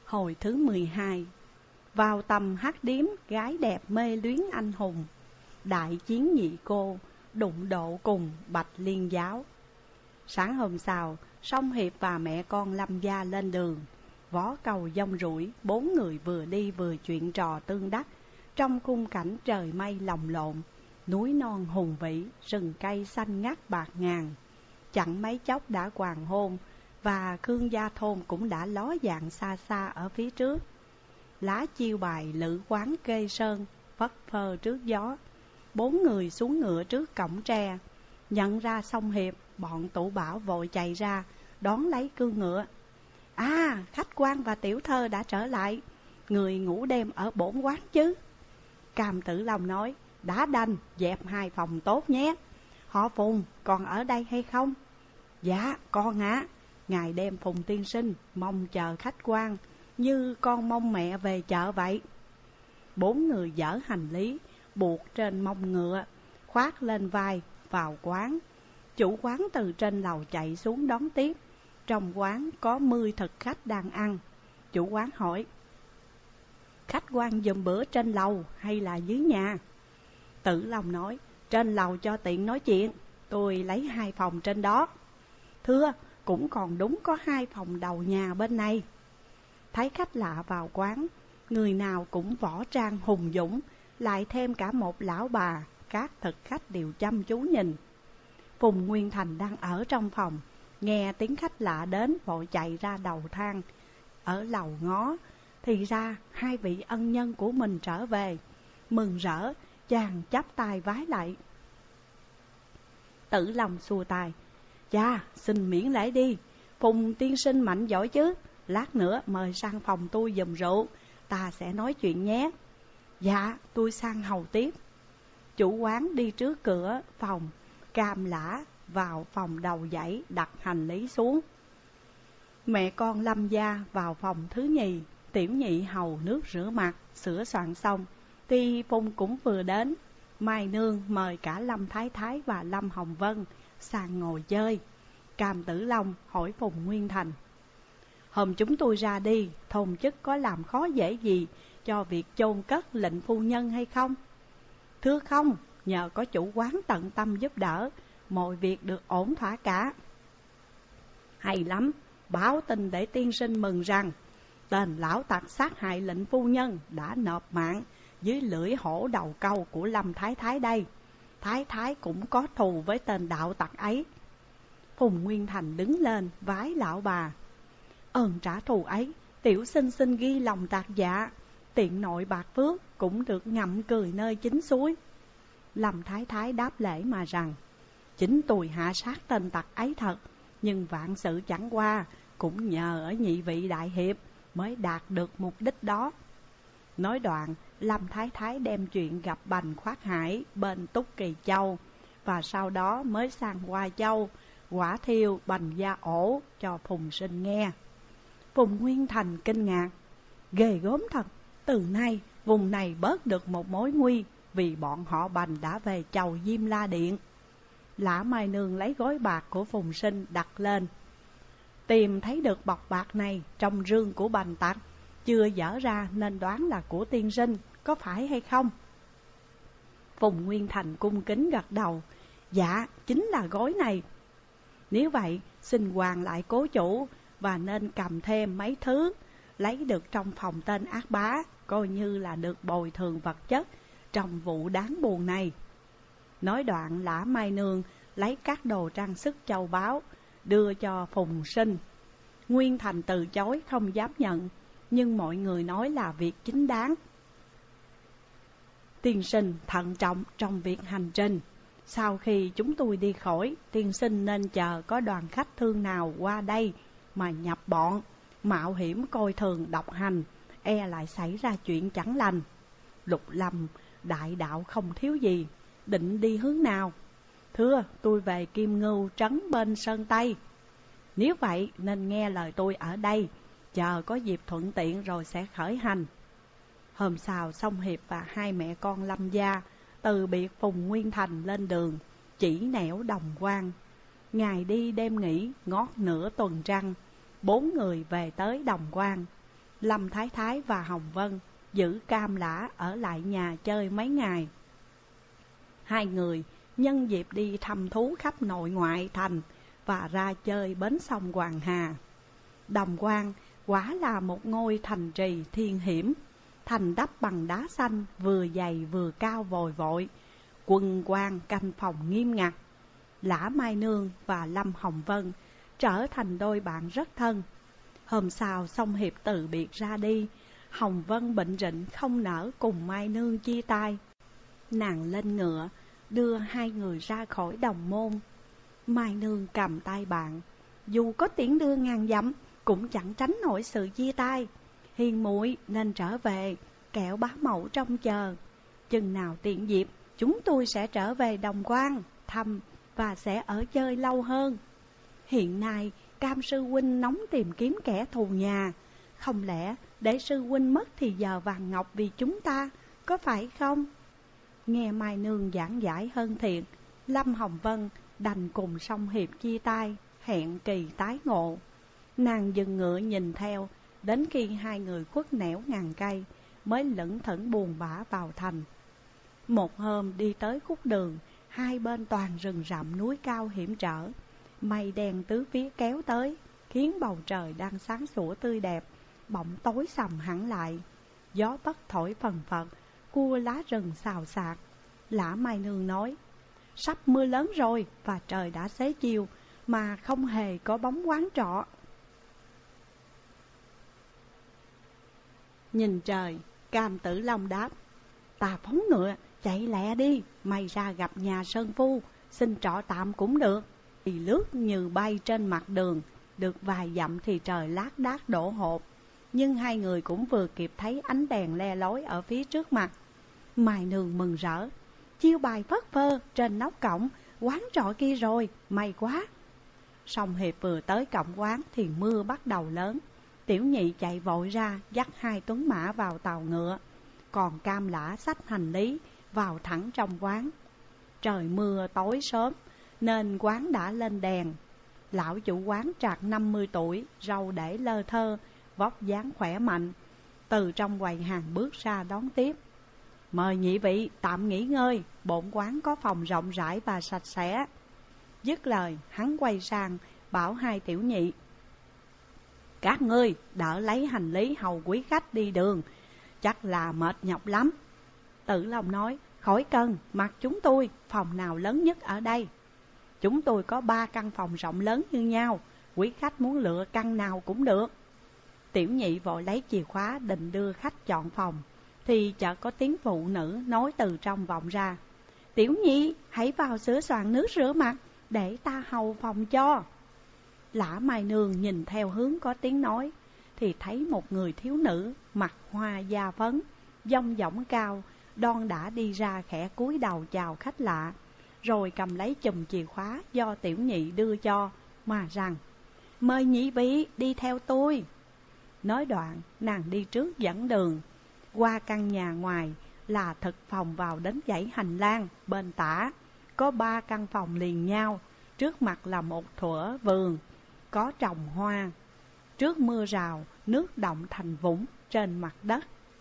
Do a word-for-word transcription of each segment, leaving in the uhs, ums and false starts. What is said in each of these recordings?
Hồi thứ mười hai. Vào tầm hát điếm, gái đẹp mê luyến anh hùng. Đại chiến nhị cô, đụng độ cùng Bạch Liên giáo. Sáng hôm sau, Song Hiệp và mẹ con Lâm gia lên đường. Vó cầu dông rủi, bốn người vừa đi vừa chuyện trò tương đắc. Trong khung cảnh trời mây lồng lộn, núi non hùng vĩ, rừng cây xanh ngắt bạt ngàn. Chẳng mấy chốc đã hoàng hôn, và Khương gia thôn cũng đã ló dạng xa xa ở phía trước. Lá chiêu bài lữ quán kê sơn, phất phơ trước gió. Bốn người xuống ngựa trước cổng tre. Nhận ra Song Hiệp, bọn Tủ Bảo vội chạy ra, đón lấy cương ngựa. À, khách quan và tiểu thơ đã trở lại. Người ngủ đêm ở bổn quán chứ? Cam Tử Long nói, đã đành, dẹp hai phòng tốt nhé. Họ Phùng còn ở đây hay không? Dạ, con ạ. À. Ngày đêm Phùng tiên sinh mong chờ khách quan, như con mong mẹ về chợ vậy. Bốn người dỡ hành lý, buộc trên mông ngựa, khoác lên vai, vào quán. Chủ quán từ trên lầu chạy xuống đón tiếp. Trong quán có mươi thực khách đang ăn. Chủ quán hỏi, khách quan giùm bữa trên lầu hay là dưới nhà? Tử Long nói, trên lầu cho tiện nói chuyện, tôi lấy hai phòng trên đó. Thưa, cũng còn đúng có hai phòng đầu nhà bên này. Thấy khách lạ vào quán, người nào cũng võ trang hùng dũng, lại thêm cả một lão bà, các thực khách đều chăm chú nhìn. Phùng Nguyên Thành đang ở trong phòng, nghe tiếng khách lạ đến vội chạy ra đầu thang. Ở lầu ngó, thì ra hai vị ân nhân của mình trở về. Mừng rỡ, chàng chắp tay vái lại. Tử Long xua tay, cha, xin miễn lễ đi. Phùng tiên sinh mạnh giỏi chứ. Lát nữa mời sang phòng tôi giùm rượu, ta sẽ nói chuyện nhé. Dạ, tôi sang hầu tiếp. Chủ quán đi trước cửa phòng, cam lã vào phòng đầu dãy đặt hành lý xuống. Mẹ con Lâm gia vào phòng thứ nhì. Tiểu nhị hầu nước rửa mặt, sửa soạn xong thì Phùng cũng vừa đến. Mai nương mời cả Lâm Thái Thái và Lâm Hồng Vân sang ngồi chơi. Cam Tử Long hỏi Phùng Nguyên Thành, hôm chúng tôi ra đi, thôn chức có làm khó dễ gì cho việc chôn cất lệnh phu nhân hay không? Thưa không, nhờ có chủ quán tận tâm giúp đỡ, mọi việc được ổn thỏa cả. Hay lắm, báo tin để tiên sinh mừng rằng tên lão tặc sát hại lệnh phu nhân đã nộp mạng dưới lưỡi hổ đầu câu của Lâm Thái Thái đây. Thái Thái cũng có thù với tên đạo tặc ấy. Phùng Nguyên Thành đứng lên vái lão bà, ơn trả thù ấy, tiểu sinh xin ghi lòng tạc dạ. Tiện nội bạc phước cũng được ngậm cười nơi chính suối. Lâm Thái Thái đáp lễ mà rằng, chính tôi hạ sát tên tặc ấy thật, nhưng vạn sự chẳng qua cũng nhờ ở nhị vị đại hiệp mới đạt được mục đích đó. Nói đoạn, Lâm Thái Thái đem chuyện gặp Bành Khoát Hải bên Túc Kỳ Châu, và sau đó mới sang Hoa Châu quả thiêu Bành Gia Ổ cho Phùng Sinh nghe. Phùng Nguyên Thành kinh ngạc, ghê gớm thật, từ nay vùng này bớt được một mối nguy, vì bọn họ Bành đã về chầu Diêm La Điện. Lã Mai Nương lấy gói bạc của Phùng Sinh đặt lên. Tìm thấy được bọc bạc này trong rương của Bành tặc, chưa dở ra nên đoán là của tiên sinh, có phải hay không? Phùng Nguyên Thành cung kính gật đầu, dạ, chính là gói này. Nếu vậy, xin hoàn lại cố chủ, và nên cầm thêm mấy thứ lấy được trong phòng tên ác bá, coi như là được bồi thường vật chất trong vụ đáng buồn này. Nói đoạn, Lã Mai Nương lấy các đồ trang sức châu báu đưa cho Phùng Sinh. Nguyên Thành từ chối không dám nhận, nhưng mọi người nói là việc chính đáng. Tiên sinh thận trọng trong việc hành trình. Sau khi chúng tôi đi khỏi, tiên sinh nên chờ có đoàn khách thương nào qua đây mà nhập bọn, mạo hiểm coi thường độc hành, e lại xảy ra chuyện chẳng lành. Lục Lâm đại đạo không thiếu gì, định đi hướng nào? Thưa, tôi về Kim Ngưu trấn bên Sơn Tây. Nếu vậy nên nghe lời tôi ở đây, chờ có dịp thuận tiện rồi sẽ khởi hành. Hôm sau, Song Hiệp và hai mẹ con Lâm gia từ biệt Phùng Nguyên Thành lên đường, chỉ nẻo Đồng Quan. Ngày đi đêm nghỉ, ngót nửa tuần trăng, bốn người về tới Đồng Quan. Lâm Thái Thái và Hồng Vân giữ Cam Lã ở lại nhà chơi mấy ngày. Hai người nhân dịp đi thăm thú khắp nội ngoại thành và ra chơi bến sông Hoàng Hà. Đồng Quan quả là một ngôi thành trì thiên hiểm, thành đắp bằng đá xanh, vừa dày vừa cao vòi vội, quân quan canh phòng nghiêm ngặt. Lã Mai Nương và Lâm Hồng Vân trở thành đôi bạn rất thân. Hôm sau Song Hiệp từ biệt ra đi, Hồng Vân bệnh rịnh không nỡ cùng Mai Nương chia tay. Nàng lên ngựa đưa hai người ra khỏi đồng môn. Mai Nương cầm tay bạn, dù có tiễn đưa ngàn dặm cũng chẳng tránh nổi sự chia tay. Hiền muội nên trở về, kẻo bá mẫu trông chờ. Chừng nào tiện dịp, chúng tôi sẽ trở về Đồng Quan thăm và sẽ ở chơi lâu hơn. Hiện nay Cam sư huynh nóng tìm kiếm kẻ thù nhà, không lẽ để sư huynh mất thì giờ vàng ngọc vì chúng ta, có phải không? Nghe Mai Nương giảng giải hơn thiện, Lâm Hồng Vân đành cùng Song Hiệp chia tay, hẹn kỳ tái ngộ. Nàng dừng ngựa nhìn theo, đến khi hai người khuất nẻo ngàn cây mới lững thững buồn bã vào thành. Một hôm đi tới khúc đường, hai bên toàn rừng rậm núi cao hiểm trở, mây đen tứ phía kéo tới, khiến bầu trời đang sáng sủa tươi đẹp bỗng tối sầm hẳn lại. Gió bất thổi phần phật, cua lá rừng xào xạc. Lã Mai Nương nói: sắp mưa lớn rồi và trời đã xế chiều mà không hề có bóng quán trọ. Nhìn trời, Cam Tử Long đáp: ta phóng ngựa chạy lẹ đi, may ra gặp nhà sơn phu, xin trọ tạm cũng được. Thì lướt như bay trên mặt đường, được vài dặm thì trời lác đác đổ hột. Nhưng hai người cũng vừa kịp thấy ánh đèn le lói ở phía trước mặt. Mai Nương mừng rỡ: chiêu bài phất phơ trên nóc cổng, quán trọ kia rồi, may quá. Song Hiệp vừa tới cổng quán thì mưa bắt đầu lớn. Tiểu Nhị chạy vội ra dắt hai tuấn mã vào tàu ngựa, còn Cam Lã xách hành lý vào thẳng trong quán. Trời mưa tối sớm nên quán đã lên đèn. Lão chủ quán trạc năm mươi tuổi, râu để lơ thơ, vóc dáng khỏe mạnh, từ trong quầy hàng bước ra đón tiếp. Mời nhị vị tạm nghỉ ngơi, bổn quán có phòng rộng rãi và sạch sẽ. Dứt lời, hắn quay sang bảo hai tiểu nhị: các ngươi đỡ lấy hành lý hầu quý khách đi đường, chắc là mệt nhọc lắm. Tử Long nói: khỏi cần, mặc chúng tôi, phòng nào lớn nhất ở đây? Chúng tôi có ba căn phòng rộng lớn như nhau, quý khách muốn lựa căn nào cũng được. Tiểu Nhị vội lấy chìa khóa định đưa khách chọn phòng, thì chợt có tiếng phụ nữ nói từ trong vọng ra: Tiểu Nhị, hãy vào sửa soạn nước rửa mặt, để ta hầu phòng cho. Lã Mai Nương nhìn theo hướng có tiếng nói, thì thấy một người thiếu nữ mặt hoa da phấn, dong dỏng cao, đon đã đi ra, khẽ cúi đầu chào khách lạ, rồi cầm lấy chùm chìa khóa do Tiểu Nhị đưa cho, mà rằng: mời nhị vị đi theo tôi. Nói đoạn, nàng đi trước dẫn đường. Qua căn nhà ngoài là thực phòng vào đến dãy hành lang, bên tả có ba căn phòng liền nhau. Trước mặt là một thửa vườn có trồng hoa. Trước mưa rào, nước động thành vũng trên mặt đất.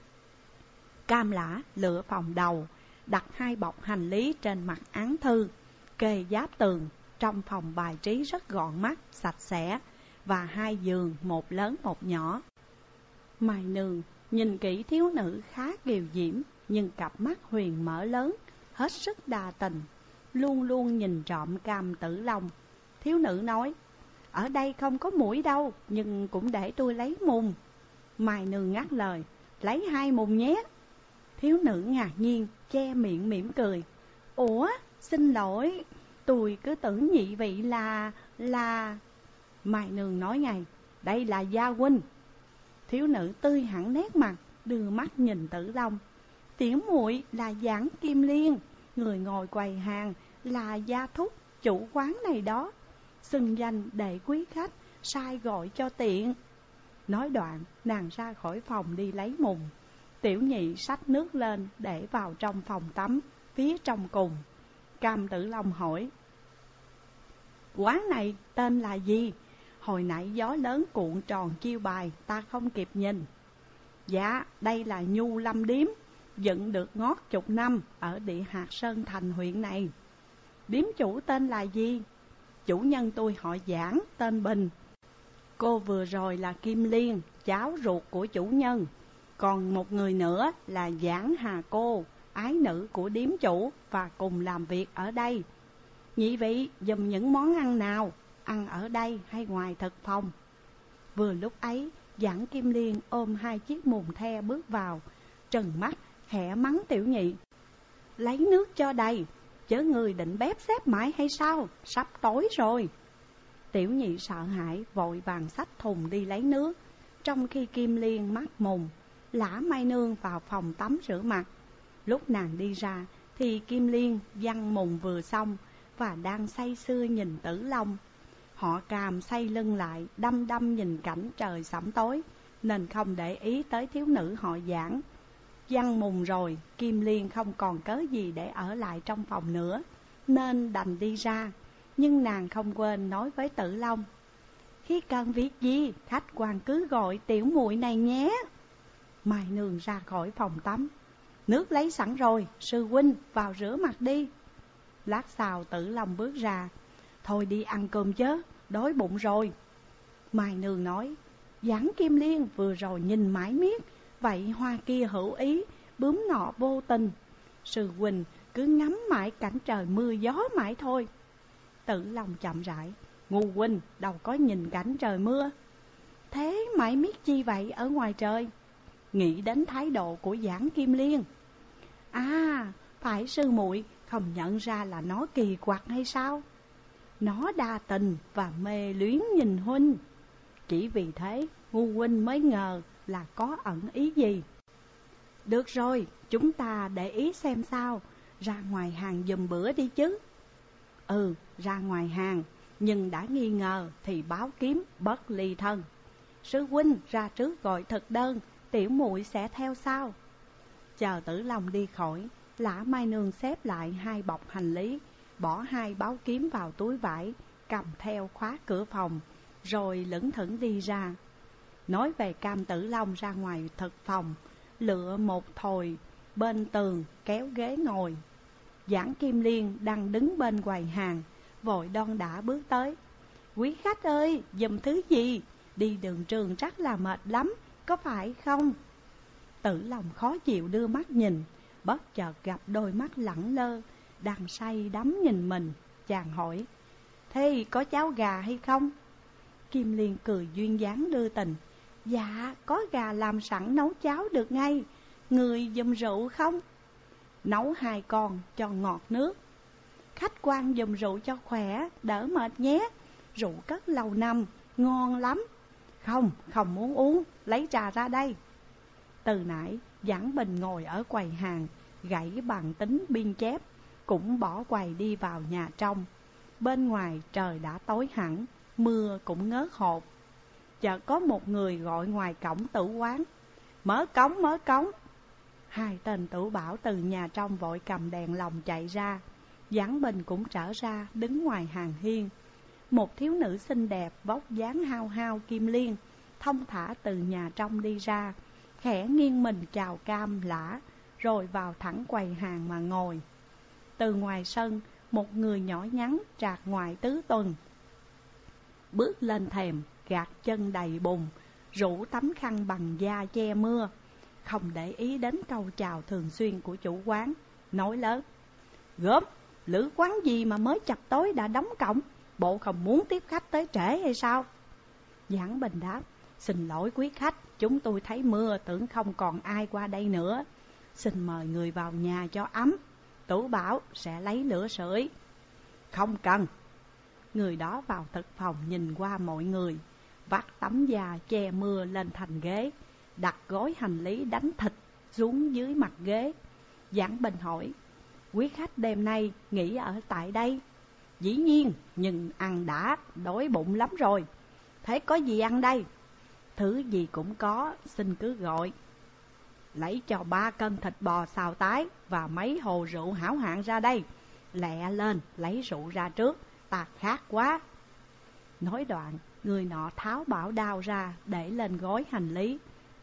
Cam Lã lựa phòng đầu, đặt hai bọc hành lý trên mặt án thư, kề giáp tường. Trong phòng bài trí rất gọn mắt, sạch sẽ, và hai giường, một lớn một nhỏ. Mai Nương nhìn kỹ thiếu nữ khá kiều diễm, nhưng cặp mắt huyền mở lớn, hết sức đa tình, luôn luôn nhìn trộm Cam Tử Long. Thiếu nữ nói: ở đây không có muỗi đâu, nhưng cũng để tôi lấy mùng. Mai Nương ngắt lời: lấy hai mùng nhé. Thiếu nữ ngạc nhiên, che miệng mỉm cười: ủa, xin lỗi, tôi cứ tưởng nhị vị là... là... Mai Nương nói ngay: đây là gia huynh. Thiếu nữ tươi hẳn nét mặt, đưa mắt nhìn Tử Long: tiểu muội là Giảng Kim Liên, người ngồi quầy hàng là gia thúc chủ quán này đó, xưng danh để quý khách sai gọi cho tiện. Nói đoạn, nàng ra khỏi phòng đi lấy mùng. Tiểu Nhị xách nước lên để vào trong phòng tắm phía trong cùng. Cam Tử Long hỏi: quán này tên là gì? Hồi nãy gió lớn cuộn tròn chiêu bài, ta không kịp nhìn. Dạ, đây là Nhu Lâm Điếm, dựng được ngót chục năm ở địa hạt Sơn Thành huyện này. Điếm chủ tên là gì? Chủ nhân tôi họ Giảng, tên Bình. Cô vừa rồi là Kim Liên, cháu ruột của chủ nhân. Còn một người nữa là Giảng Hà Cô, ái nữ của điếm chủ và cùng làm việc ở đây. Nhị vị dùm những món ăn nào, ăn ở đây hay ngoài thực phòng? Vừa lúc ấy, Giảng Kim Liên ôm hai chiếc mùng the bước vào, trừng mắt, khẽ mắng Tiểu Nhị. Lấy nước cho đầy, chớ người định bếp xếp mãi hay sao, sắp tối rồi. Tiểu Nhị sợ hãi, vội vàng xách thùng đi lấy nước, trong khi Kim Liên mắt mùng, lả Mai Nương vào phòng tắm rửa mặt. Lúc nàng đi ra, thì Kim Liên văng mùng vừa xong, và đang say sưa nhìn Tử Long. Họ Càm xoay lưng lại, đăm đăm nhìn cảnh trời sẫm tối, nên không để ý tới thiếu nữ họ Giảng. Văng mùng rồi, Kim Liên không còn cớ gì để ở lại trong phòng nữa, nên đành đi ra. Nhưng nàng không quên nói với Tử Long, khi cần việc gì, khách quan cứ gọi tiểu muội này nhé. Mai Nương ra khỏi phòng tắm. Nước lấy sẵn rồi, sư huynh vào rửa mặt đi. Lát sau Tử Long bước ra. Thôi đi ăn cơm chớ, đói bụng rồi. Mai Nương nói, Giảng Kim Liên vừa rồi nhìn mãi miết, vậy hoa kia hữu ý, bướm nọ vô tình. Sư huynh cứ ngắm mãi cảnh trời mưa gió mãi thôi. Tử Long chậm rãi, ngu huynh đâu có nhìn cảnh trời mưa. Thế mãi miết chi vậy ở ngoài trời? Nghĩ đến thái độ của Giảng Kim Liên. À, phải sư muội không nhận ra là nó kỳ quặc hay sao? Nó đa tình và mê luyến nhìn huynh. Chỉ vì thế ngu huynh mới ngờ là có ẩn ý gì. Được rồi, chúng ta để ý xem sao. Ra ngoài hàng giùm bữa đi chứ. Ừ, ra ngoài hàng, nhưng đã nghi ngờ thì báo kiếm bất ly thân. Sư huynh ra trước gọi thực đơn, tiểu muội sẽ theo sau. Chờ Tử Long đi khỏi, Lã Mai Nương xếp lại hai bọc hành lý, bỏ hai báo kiếm vào túi vải, cầm theo khóa cửa phòng, rồi lững thững đi ra. Nói về Cam Tử Long ra ngoài thực phòng, lựa một thồi bên tường kéo ghế ngồi. Giảng Kim Liên đang đứng bên quầy hàng, vội đon đả bước tới. Quý khách ơi, giùm thứ gì? Đi đường trường chắc là mệt lắm, có phải không? Tử Long khó chịu đưa mắt nhìn, bất chợt gặp đôi mắt lẳng lơ, đang say đắm nhìn mình. Chàng hỏi, thế có cháo gà hay không? Kim Liên cười duyên dáng đưa tình. Dạ, có gà làm sẵn nấu cháo được ngay. Người giùm rượu không? Nấu hai con cho ngọt nước. Khách quan giùm rượu cho khỏe, đỡ mệt nhé. Rượu cất lâu năm, ngon lắm. Không, không muốn uống, lấy trà ra đây. Từ nãy, Giảng Bình ngồi ở quầy hàng, gãy bằng tính biên chép, cũng bỏ quầy đi vào nhà trong. Bên ngoài trời đã tối hẳn, mưa cũng ngớt hột. Chợt có một người gọi ngoài cổng tử quán, mở cống, mở cống. Hai tên tử bảo từ nhà trong vội cầm đèn lồng chạy ra. Giảng Bình cũng trở ra, đứng ngoài hàng hiên. Một thiếu nữ xinh đẹp, vóc dáng hao hao Kim Liên, thông thả từ nhà trong đi ra, khẽ nghiêng mình chào Cam Lã, rồi vào thẳng quầy hàng mà ngồi. Từ ngoài sân, một người nhỏ nhắn trạc ngoài tứ tuần bước lên thềm, gạt chân đầy bùn, rủ tấm khăn bằng da che mưa, không để ý đến câu chào thường xuyên của chủ quán, nói lớn, gớm, lữ quán gì mà mới chập tối đã đóng cổng, bộ không muốn tiếp khách tới trễ hay sao? Giảng Bình đáp, xin lỗi quý khách, chúng tôi thấy mưa tưởng không còn ai qua đây nữa, xin mời người vào nhà cho ấm. Tủ bảo sẽ lấy lửa sưởi. Không cần. Người đó vào thực phòng nhìn qua mọi người, vắt tấm da che mưa lên thành ghế, đặt gói hành lý đánh thịt xuống dưới mặt ghế. Giảng Bình hỏi, quý khách đêm nay nghỉ ở tại đây? Dĩ nhiên, nhưng ăn đã, đói bụng lắm rồi. Thế có gì ăn đây? Thứ gì cũng có, xin cứ gọi. Lấy cho ba cân thịt bò xào tái và mấy hồ rượu hảo hạng ra đây. Lẹ lên, lấy rượu ra trước, ta khát quá. Nói đoạn, người nọ tháo bảo đao ra để lên gói hành lý,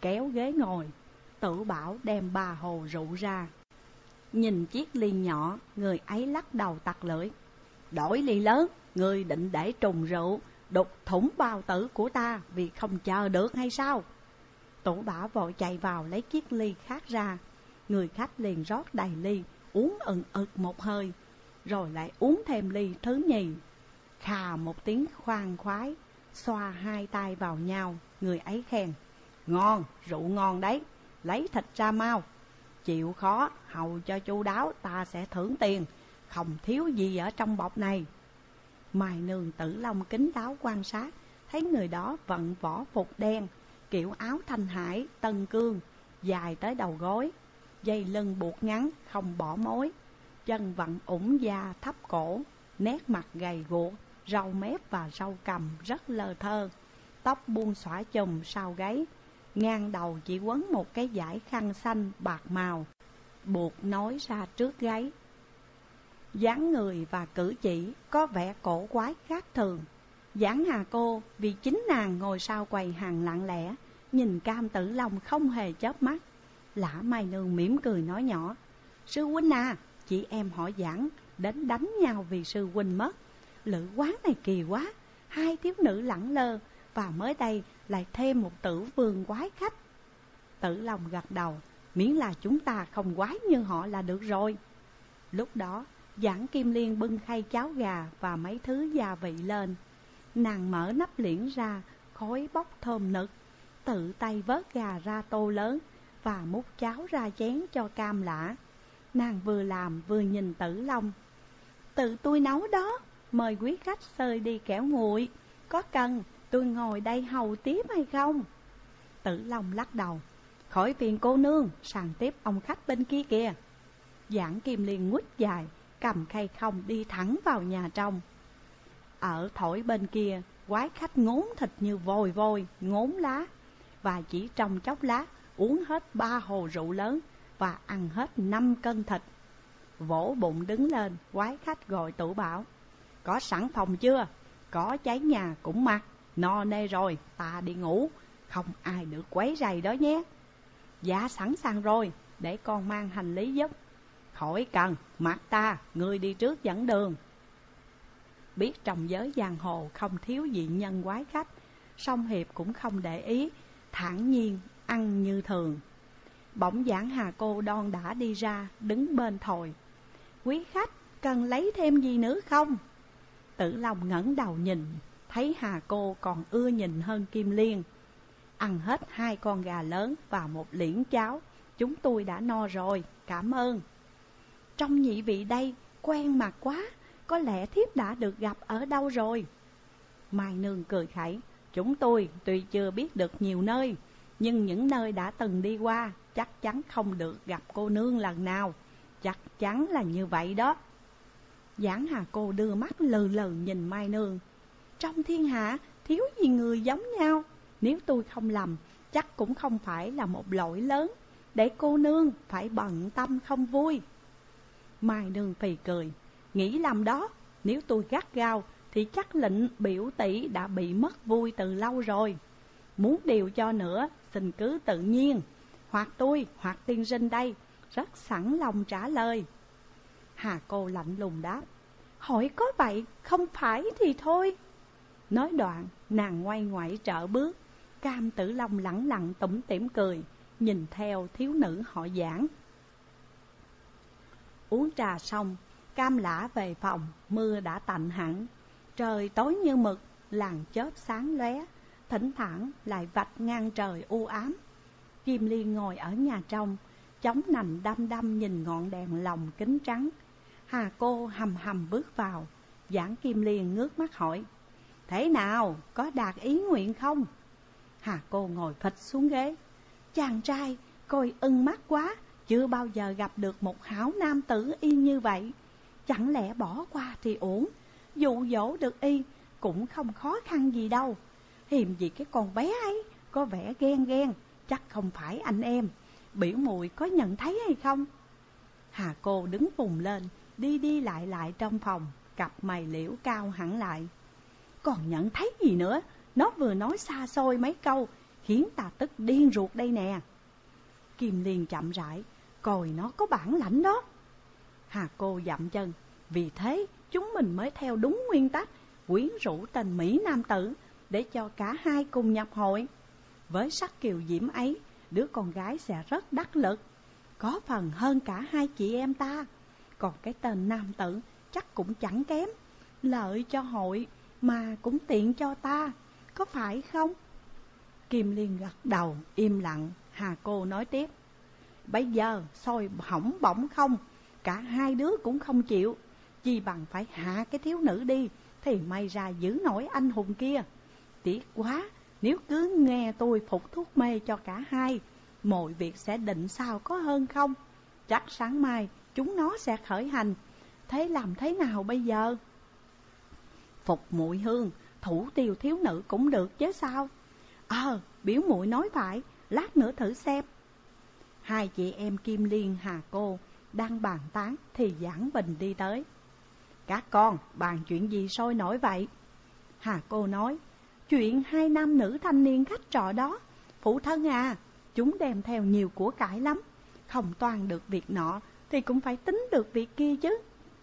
kéo ghế ngồi. Tử Bảo đem ba hồ rượu ra. Nhìn chiếc ly nhỏ, người ấy lắc đầu tặc lưỡi. Đổi ly lớn, người định để trùng rượu, đục thủng bao tử của ta vì không chờ được hay sao? Tử Bảo vội chạy vào lấy chiếc ly khác ra. Người khách liền rót đầy ly, uống ừng ực một hơi, rồi lại uống thêm ly thứ nhì. Khà một tiếng khoan khoái, xoa hai tay vào nhau, người ấy khen. Ngon, rượu ngon đấy, lấy thịt ra mau. Chịu khó, hầu cho chu đáo, ta sẽ thưởng tiền, không thiếu gì ở trong bọc này. Mai Nương Tử Long kín đáo quan sát, thấy người đó vận võ phục đen, kiểu áo Thanh Hải, Tân Cương, dài tới đầu gối, dây lưng buộc ngắn, không bỏ mối, chân vặn ủng da thấp cổ, nét mặt gầy guộc, râu mép và râu cằm rất lơ thơ, tóc buông xõa chùm sau gáy, ngang đầu chỉ quấn một cái dải khăn xanh bạc màu, buộc nối ra trước gáy. Dáng người và cử chỉ có vẻ cổ quái khác thường. Giảng Hà Cô vì chính nàng ngồi sau quầy hàng lặng lẽ, nhìn Cam Tử Long không hề chớp mắt. Lã Mai Nương mỉm cười nói nhỏ. Sư huynh à, chị em họ Giảng đến đánh nhau vì sư huynh mất. Lữ quán này kỳ quá, hai thiếu nữ lẳng lơ, và mới đây lại thêm một tử vương quái khách. Tử Long gật đầu, miễn là chúng ta không quái như họ là được rồi. Lúc đó Giảng Kim Liên bưng khay cháo gà và mấy thứ gia vị lên. Nàng mở nắp liễn ra, khói bốc thơm nực, tự tay vớt gà ra tô lớn và múc cháo ra chén cho Cam Lã. Nàng vừa làm vừa nhìn Tử Long. Tự tôi nấu đó, mời quý khách xơi đi kẻo nguội, có cần tôi ngồi đây hầu tiếp hay không? Tử Long lắc đầu. Khỏi phiền cô nương, sàng tiếp ông khách bên kia kìa. Giảng Kim Liên nguýt dài, cầm khay không đi thẳng vào nhà trong. Ở thổi bên kia, quái khách ngốn thịt như vồi vôi, ngốn lá, và chỉ trong chốc lát uống hết ba hồ rượu lớn và ăn hết năm cân thịt. Vỗ bụng đứng lên, quái khách gọi Tử Bảo. Có sẵn phòng chưa? Có cháy nhà cũng mặc, no nê rồi, ta đi ngủ, không ai được quấy rầy đó nhé. Dạ sẵn sàng rồi, để con mang hành lý giúp. Khỏi cần, mặc ta, ngươi đi trước dẫn đường. Biết trong giới giang hồ không thiếu dị nhân quái khách, song Hiệp cũng không để ý, thản nhiên ăn như thường. Bỗng Giảng Hà Cô đon đã đi ra, đứng bên thồi. Quý khách cần lấy thêm gì nữa không? Tử Long ngẩng đầu nhìn, thấy Hà Cô còn ưa nhìn hơn Kim Liên. Ăn hết hai con gà lớn và một liễn cháo, chúng tôi đã no rồi, cảm ơn. Trong nhị vị đây quen mặt quá, có lẽ thiếp đã được gặp ở đâu rồi? Mai Nương cười khẩy. Chúng tôi tuy chưa biết được nhiều nơi, nhưng những nơi đã từng đi qua chắc chắn không được gặp cô nương lần nào. Chắc chắn là như vậy đó. Giảng Hà Cô đưa mắt lừ lừ nhìn Mai Nương. Trong thiên hạ thiếu gì người giống nhau. Nếu tôi không lầm, chắc cũng không phải là một lỗi lớn để cô nương phải bận tâm không vui. Mai Nương phì cười. Nghĩ lầm đó, nếu tôi gắt gao thì chắc lệnh biểu tỷ đã bị mất vui từ lâu rồi. Muốn điều cho nữa, xin cứ tự nhiên. Hoặc tôi, hoặc tiên sinh đây, rất sẵn lòng trả lời. Hà Cô lạnh lùng đáp. Hỏi có vậy, không phải thì thôi. Nói đoạn, nàng ngoay ngoại trợ bước. Cam Tử Long lẳng lặng tủm tỉm cười, nhìn theo thiếu nữ họ Giảng. Uống trà xong, Cam Lã về phòng, mưa đã tạnh hẳn. Trời tối như mực, làn chớp sáng lóe, thỉnh thoảng lại vạch ngang trời u ám. Kim Liên ngồi ở nhà trong, chống nằm đăm đăm nhìn ngọn đèn lồng kính trắng. Hà Cô hầm hầm bước vào. Giảng Kim Liên ngước mắt hỏi. Thế nào, có đạt ý nguyện không? Hà Cô ngồi phịch xuống ghế. Chàng trai, coi ưng mắt quá, chưa bao giờ gặp được một hảo nam tử y như vậy. Chẳng lẽ bỏ qua thì ổn, dụ dỗ được y cũng không khó khăn gì đâu. Hiềm gì cái con bé ấy, có vẻ ghen ghen, chắc không phải anh em. Biểu muội có nhận thấy hay không? Hà Cô đứng vùng lên, đi đi lại lại trong phòng, cặp mày liễu cao hẳn lại. Còn nhận thấy gì nữa? Nó vừa nói xa xôi mấy câu, khiến ta tức điên ruột đây nè. Kim Liên chậm rãi, coi nó có bản lãnh đó. Hà Cô dậm chân, vì thế chúng mình mới theo đúng nguyên tắc quyến rũ tên Mỹ nam tử để cho cả hai cùng nhập hội. Với sắc kiều diễm ấy, đứa con gái sẽ rất đắc lực, có phần hơn cả hai chị em ta. Còn cái tên nam tử chắc cũng chẳng kém, lợi cho hội mà cũng tiện cho ta, có phải không? Kim Liên gật đầu, im lặng. Hà Cô nói tiếp, bây giờ soi hỏng bỏng không, cả hai đứa cũng không chịu, chi bằng phải hạ cái thiếu nữ đi, thì may ra giữ nổi anh hùng kia. Tiếc quá, nếu cứ nghe tôi phục thuốc mê cho cả hai, mọi việc sẽ định sao có hơn không? Chắc sáng mai chúng nó sẽ khởi hành, thế làm thế nào bây giờ? Phục muội Hương, thủ tiêu thiếu nữ cũng được chứ sao? Ờ, biểu muội nói phải, lát nữa thử xem. Hai chị em Kim Liên, Hà Cô đang bàn tán thì Giảng Bình đi tới. Các con bàn chuyện gì sôi nổi vậy? Hà Cô nói, chuyện hai nam nữ thanh niên khách trọ đó. Phụ thân à, chúng đem theo nhiều của cải lắm, không toan được việc nọ thì cũng phải tính được việc kia chứ.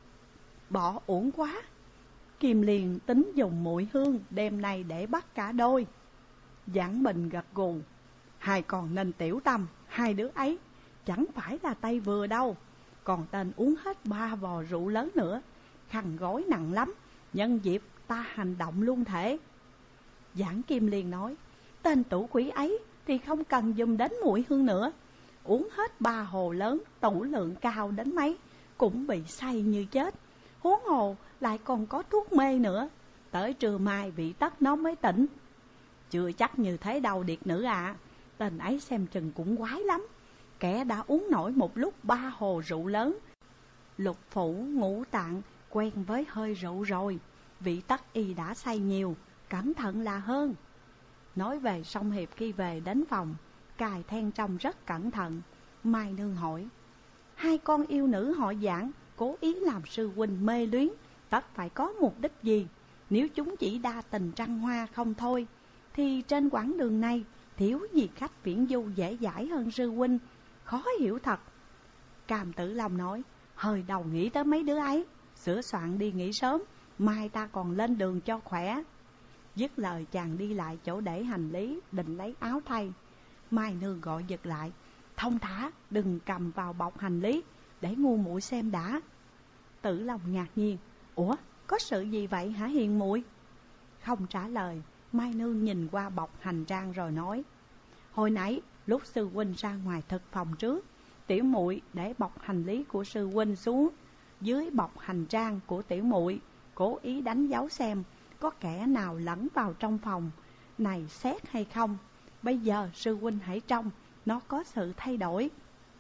Bỏ uổng quá. Kim Liên tính dùng muội Hương đêm nay để bắt cả đôi. Giảng Bình gật gù, hai con nên tiểu tâm, hai đứa ấy chẳng phải là tay vừa đâu. Còn tên uống hết ba vò rượu lớn nữa, khăn gối nặng lắm, nhân dịp ta hành động luôn thể. Giảng Kim Liên nói, tên tủ quỷ ấy thì không cần dùng đến muội Hương nữa. Uống hết ba hồ lớn, tủ lượng cao đến mấy, cũng bị say như chết. Huống hồ lại còn có thuốc mê nữa, tới trưa mai bị tất nó mới tỉnh. Chưa chắc như thế đâu điệt nữ ạ, à. Tên ấy xem chừng cũng quái lắm. Kẻ đã uống nổi một lúc ba hồ rượu lớn, lục phủ ngũ tạng quen với hơi rượu rồi, vị tất y đã say nhiều, cẩn thận là hơn. Nói về Song Hiệp khi về đến phòng, cài then trông rất cẩn thận. Mai Nương hỏi, hai con yêu nữ họ Giảng cố ý làm sư huynh mê luyến, tất phải có mục đích gì? Nếu chúng chỉ đa tình trăng hoa không thôi, thì trên quãng đường này thiếu gì khách viễn du dễ dãi hơn sư huynh, khó hiểu thật. Cam Tử Long nói, hơi đầu nghĩ tới mấy đứa ấy, sửa soạn đi nghỉ sớm, mai ta còn lên đường cho khỏe. Dứt lời chàng đi lại chỗ để hành lý, định lấy áo thay. Mai Nương gọi giật lại, thông thả, đừng cầm vào bọc hành lý, để ngu muội xem đã. Tử Long ngạc nhiên, ủa, có sự gì vậy hả Hiền muội? Không trả lời, Mai Nương nhìn qua bọc hành trang rồi nói, hồi nãy lúc sư huynh ra ngoài thực phòng trước, tiểu muội để bọc hành lý của sư huynh xuống dưới bọc hành trang của tiểu muội, cố ý đánh dấu xem có kẻ nào lẫn vào trong phòng này xét hay không. Bây giờ sư huynh hãy trông nó có sự thay đổi.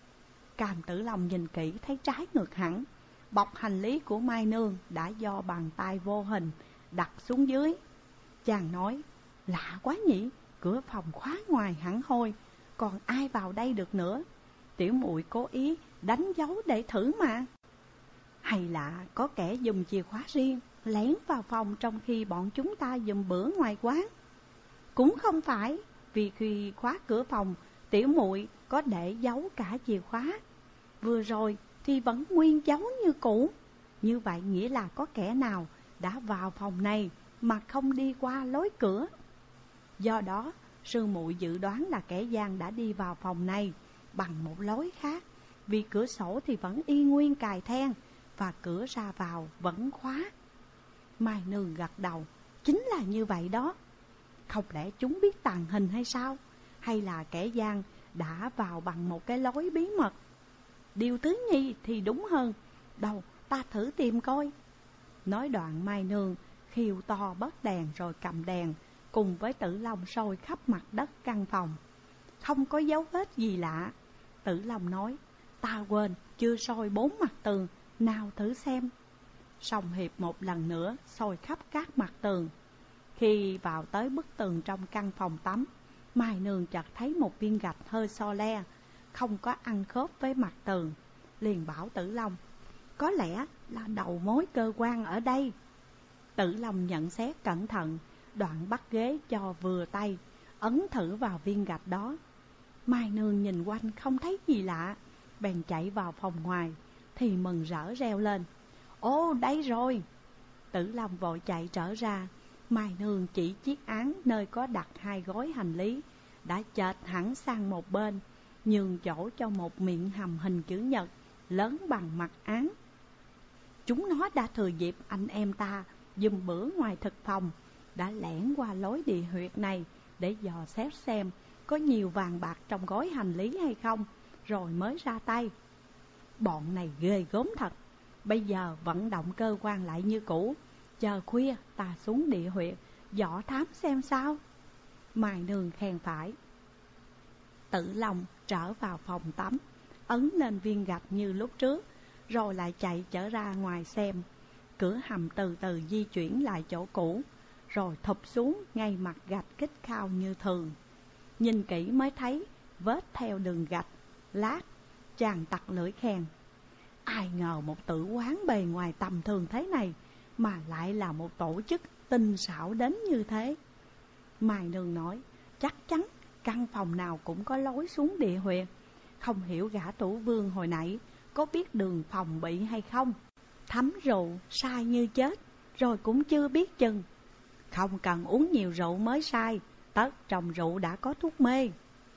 Cam Tử Long nhìn kỹ thấy trái ngược hẳn. Bọc hành lý của Mai Nương đã do bàn tay vô hình đặt xuống dưới. Chàng nói, lạ quá nhỉ, cửa phòng khóa ngoài hẳn hoi, còn ai vào đây được nữa. Tiểu muội cố ý đánh dấu để thử mà. Hay là có kẻ dùng chìa khóa riêng lén vào phòng trong khi bọn chúng ta dùng bữa ngoài quán? Cũng không phải, vì khi khóa cửa phòng, tiểu muội có để giấu cả chìa khóa. Vừa rồi thì vẫn nguyên dấu như cũ. Như vậy nghĩa là có kẻ nào đã vào phòng này mà không đi qua lối cửa. Do đó, sư muội dự đoán là kẻ gian đã đi vào phòng này bằng một lối khác, vì cửa sổ thì vẫn y nguyên cài then và cửa ra vào vẫn khóa. Mai Nương gật đầu, chính là như vậy đó. Không lẽ chúng biết tàng hình hay sao? Hay là kẻ gian đã vào bằng một cái lối bí mật? Điều thứ nhì thì đúng hơn. Đâu, ta thử tìm coi. Nói đoạn Mai Nương khiêu to bớt đèn rồi cầm đèn, cùng với Tử Long soi khắp mặt đất căn phòng. Không có dấu vết gì lạ. Tử Long nói, ta quên chưa soi bốn mặt tường, nào thử xem. Song Hiệp một lần nữa soi khắp các mặt tường. Khi vào tới bức tường trong căn phòng tắm, Mai Nương chợt thấy một viên gạch hơi so le, không có ăn khớp với mặt tường. Liền bảo Tử Long, có lẽ là đầu mối cơ quan ở đây. Tử Long nhận xét cẩn thận, đoạn bắt ghế cho vừa tay, ấn thử vào viên gạch đó. Mai Nương nhìn quanh không thấy gì lạ, bèn chạy vào phòng ngoài, thì mừng rỡ reo lên: "Ô, đây rồi!" Tử Long vội chạy trở ra. Mai Nương chỉ chiếc án nơi có đặt hai gói hành lý đã chệch hẳn sang một bên, nhường chỗ cho một miệng hầm hình chữ nhật lớn bằng mặt án. Chúng nó đã thừa dịp anh em ta dùm bữa ngoài thực phòng, đã lẻn qua lối địa huyệt này để dò xét xem có nhiều vàng bạc trong gói hành lý hay không, rồi mới ra tay. Bọn này ghê gớm thật. Bây giờ vận động cơ quan lại như cũ, chờ khuya ta xuống địa huyệt dò thám xem sao. Mai Nương khen phải. Tử Long trở vào phòng tắm, ấn lên viên gạch như lúc trước, rồi lại chạy trở ra ngoài xem. Cửa hầm từ từ di chuyển lại chỗ cũ, rồi thụp xuống ngay mặt gạch kích khao như thường. Nhìn kỹ mới thấy vết theo đường gạch. Lát chàng tặc lưỡi khen: "Ai ngờ một tử quán bề ngoài tầm thường thế này mà lại là một tổ chức tinh xảo đến như thế." Mai Nương nói: "Chắc chắn căn phòng nào cũng có lối xuống địa huyệt. Không hiểu gã Tủ Vương hồi nãy có biết đường phòng bị hay không? Thấm rượu sai như chết, rồi cũng chưa biết chừng. Không cần uống nhiều rượu mới sai, tất trong rượu đã có thuốc mê.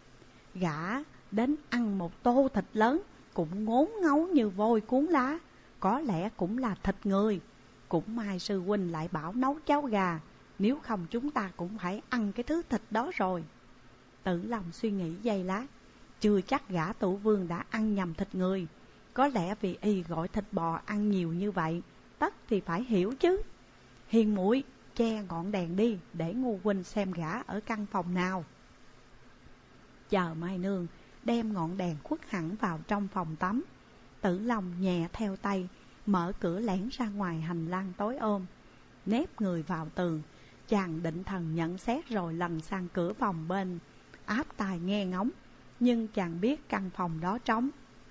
Gã đến ăn một tô thịt lớn cũng ngốn ngấu như vôi cuốn lá, có lẽ cũng là thịt người. Cũng may sư huynh lại bảo nấu cháo gà, nếu không chúng ta cũng phải ăn cái thứ thịt đó rồi." Tử Long suy nghĩ giây lát, chưa chắc gã Tủ Vương đã ăn nhầm thịt người. Có lẽ vì y gọi thịt bò ăn nhiều như vậy, tất thì phải hiểu chứ. "Hiền muội, che ngọn đèn đi, để Ngô huynh xem gã ở căn phòng nào." Chờ Mai Nương đem ngọn đèn khuất hẳn vào trong phòng tắm, Tử Long nhẹ theo tay, mở cửa lẻn ra ngoài hành lang tối ôm, nép người vào tường. Chàng định thần nhận xét rồi lần sang cửa phòng bên, áp tai nghe ngóng. Nhưng chàng biết căn phòng đó trống,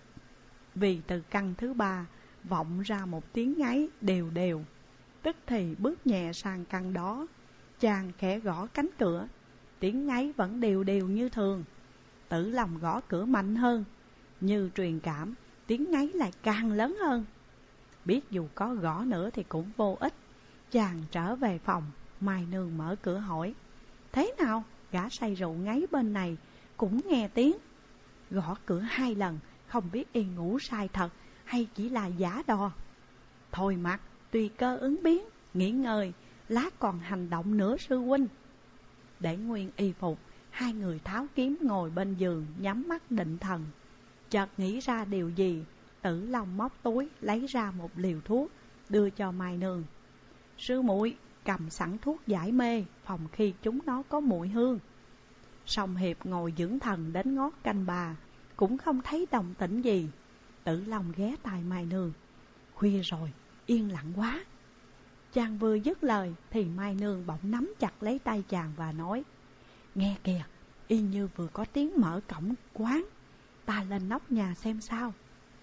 vì từ căn thứ ba vọng ra một tiếng ngáy đều đều. Tức thì bước nhẹ sang căn đó, chàng khẽ gõ cánh cửa, tiếng ngáy vẫn đều đều như thường. Tử Long gõ cửa mạnh hơn, như truyền cảm, tiếng ngáy lại càng lớn hơn. Biết dù có gõ nữa thì cũng vô ích, chàng trở về phòng. Mai Nương mở cửa hỏi: "Thế nào, gã say rượu ngáy bên này cũng nghe tiếng?" Gõ cửa hai lần, không biết y ngủ sai thật hay chỉ là giả đò. "Thôi mặc, tùy cơ ứng biến, nghỉ ngơi, lát còn hành động nữa sư huynh." Để nguyên y phục, hai người tháo kiếm ngồi bên giường, nhắm mắt định thần. Chợt nghĩ ra điều gì, Tử Long móc túi lấy ra một liều thuốc, đưa cho Mai Nương. "Sư muội cầm sẵn thuốc giải mê, phòng khi chúng nó có mùi hương." Song Hiệp ngồi dưỡng thần đến ngót canh bà, cũng không thấy động tĩnh gì. Tử Long ghé tai Mai Nương: "Khuya rồi, yên lặng quá." Chàng vừa dứt lời thì Mai Nương bỗng nắm chặt lấy tay chàng và nói: "Nghe kìa, y như vừa có tiếng mở cổng quán, ta lên nóc nhà xem sao."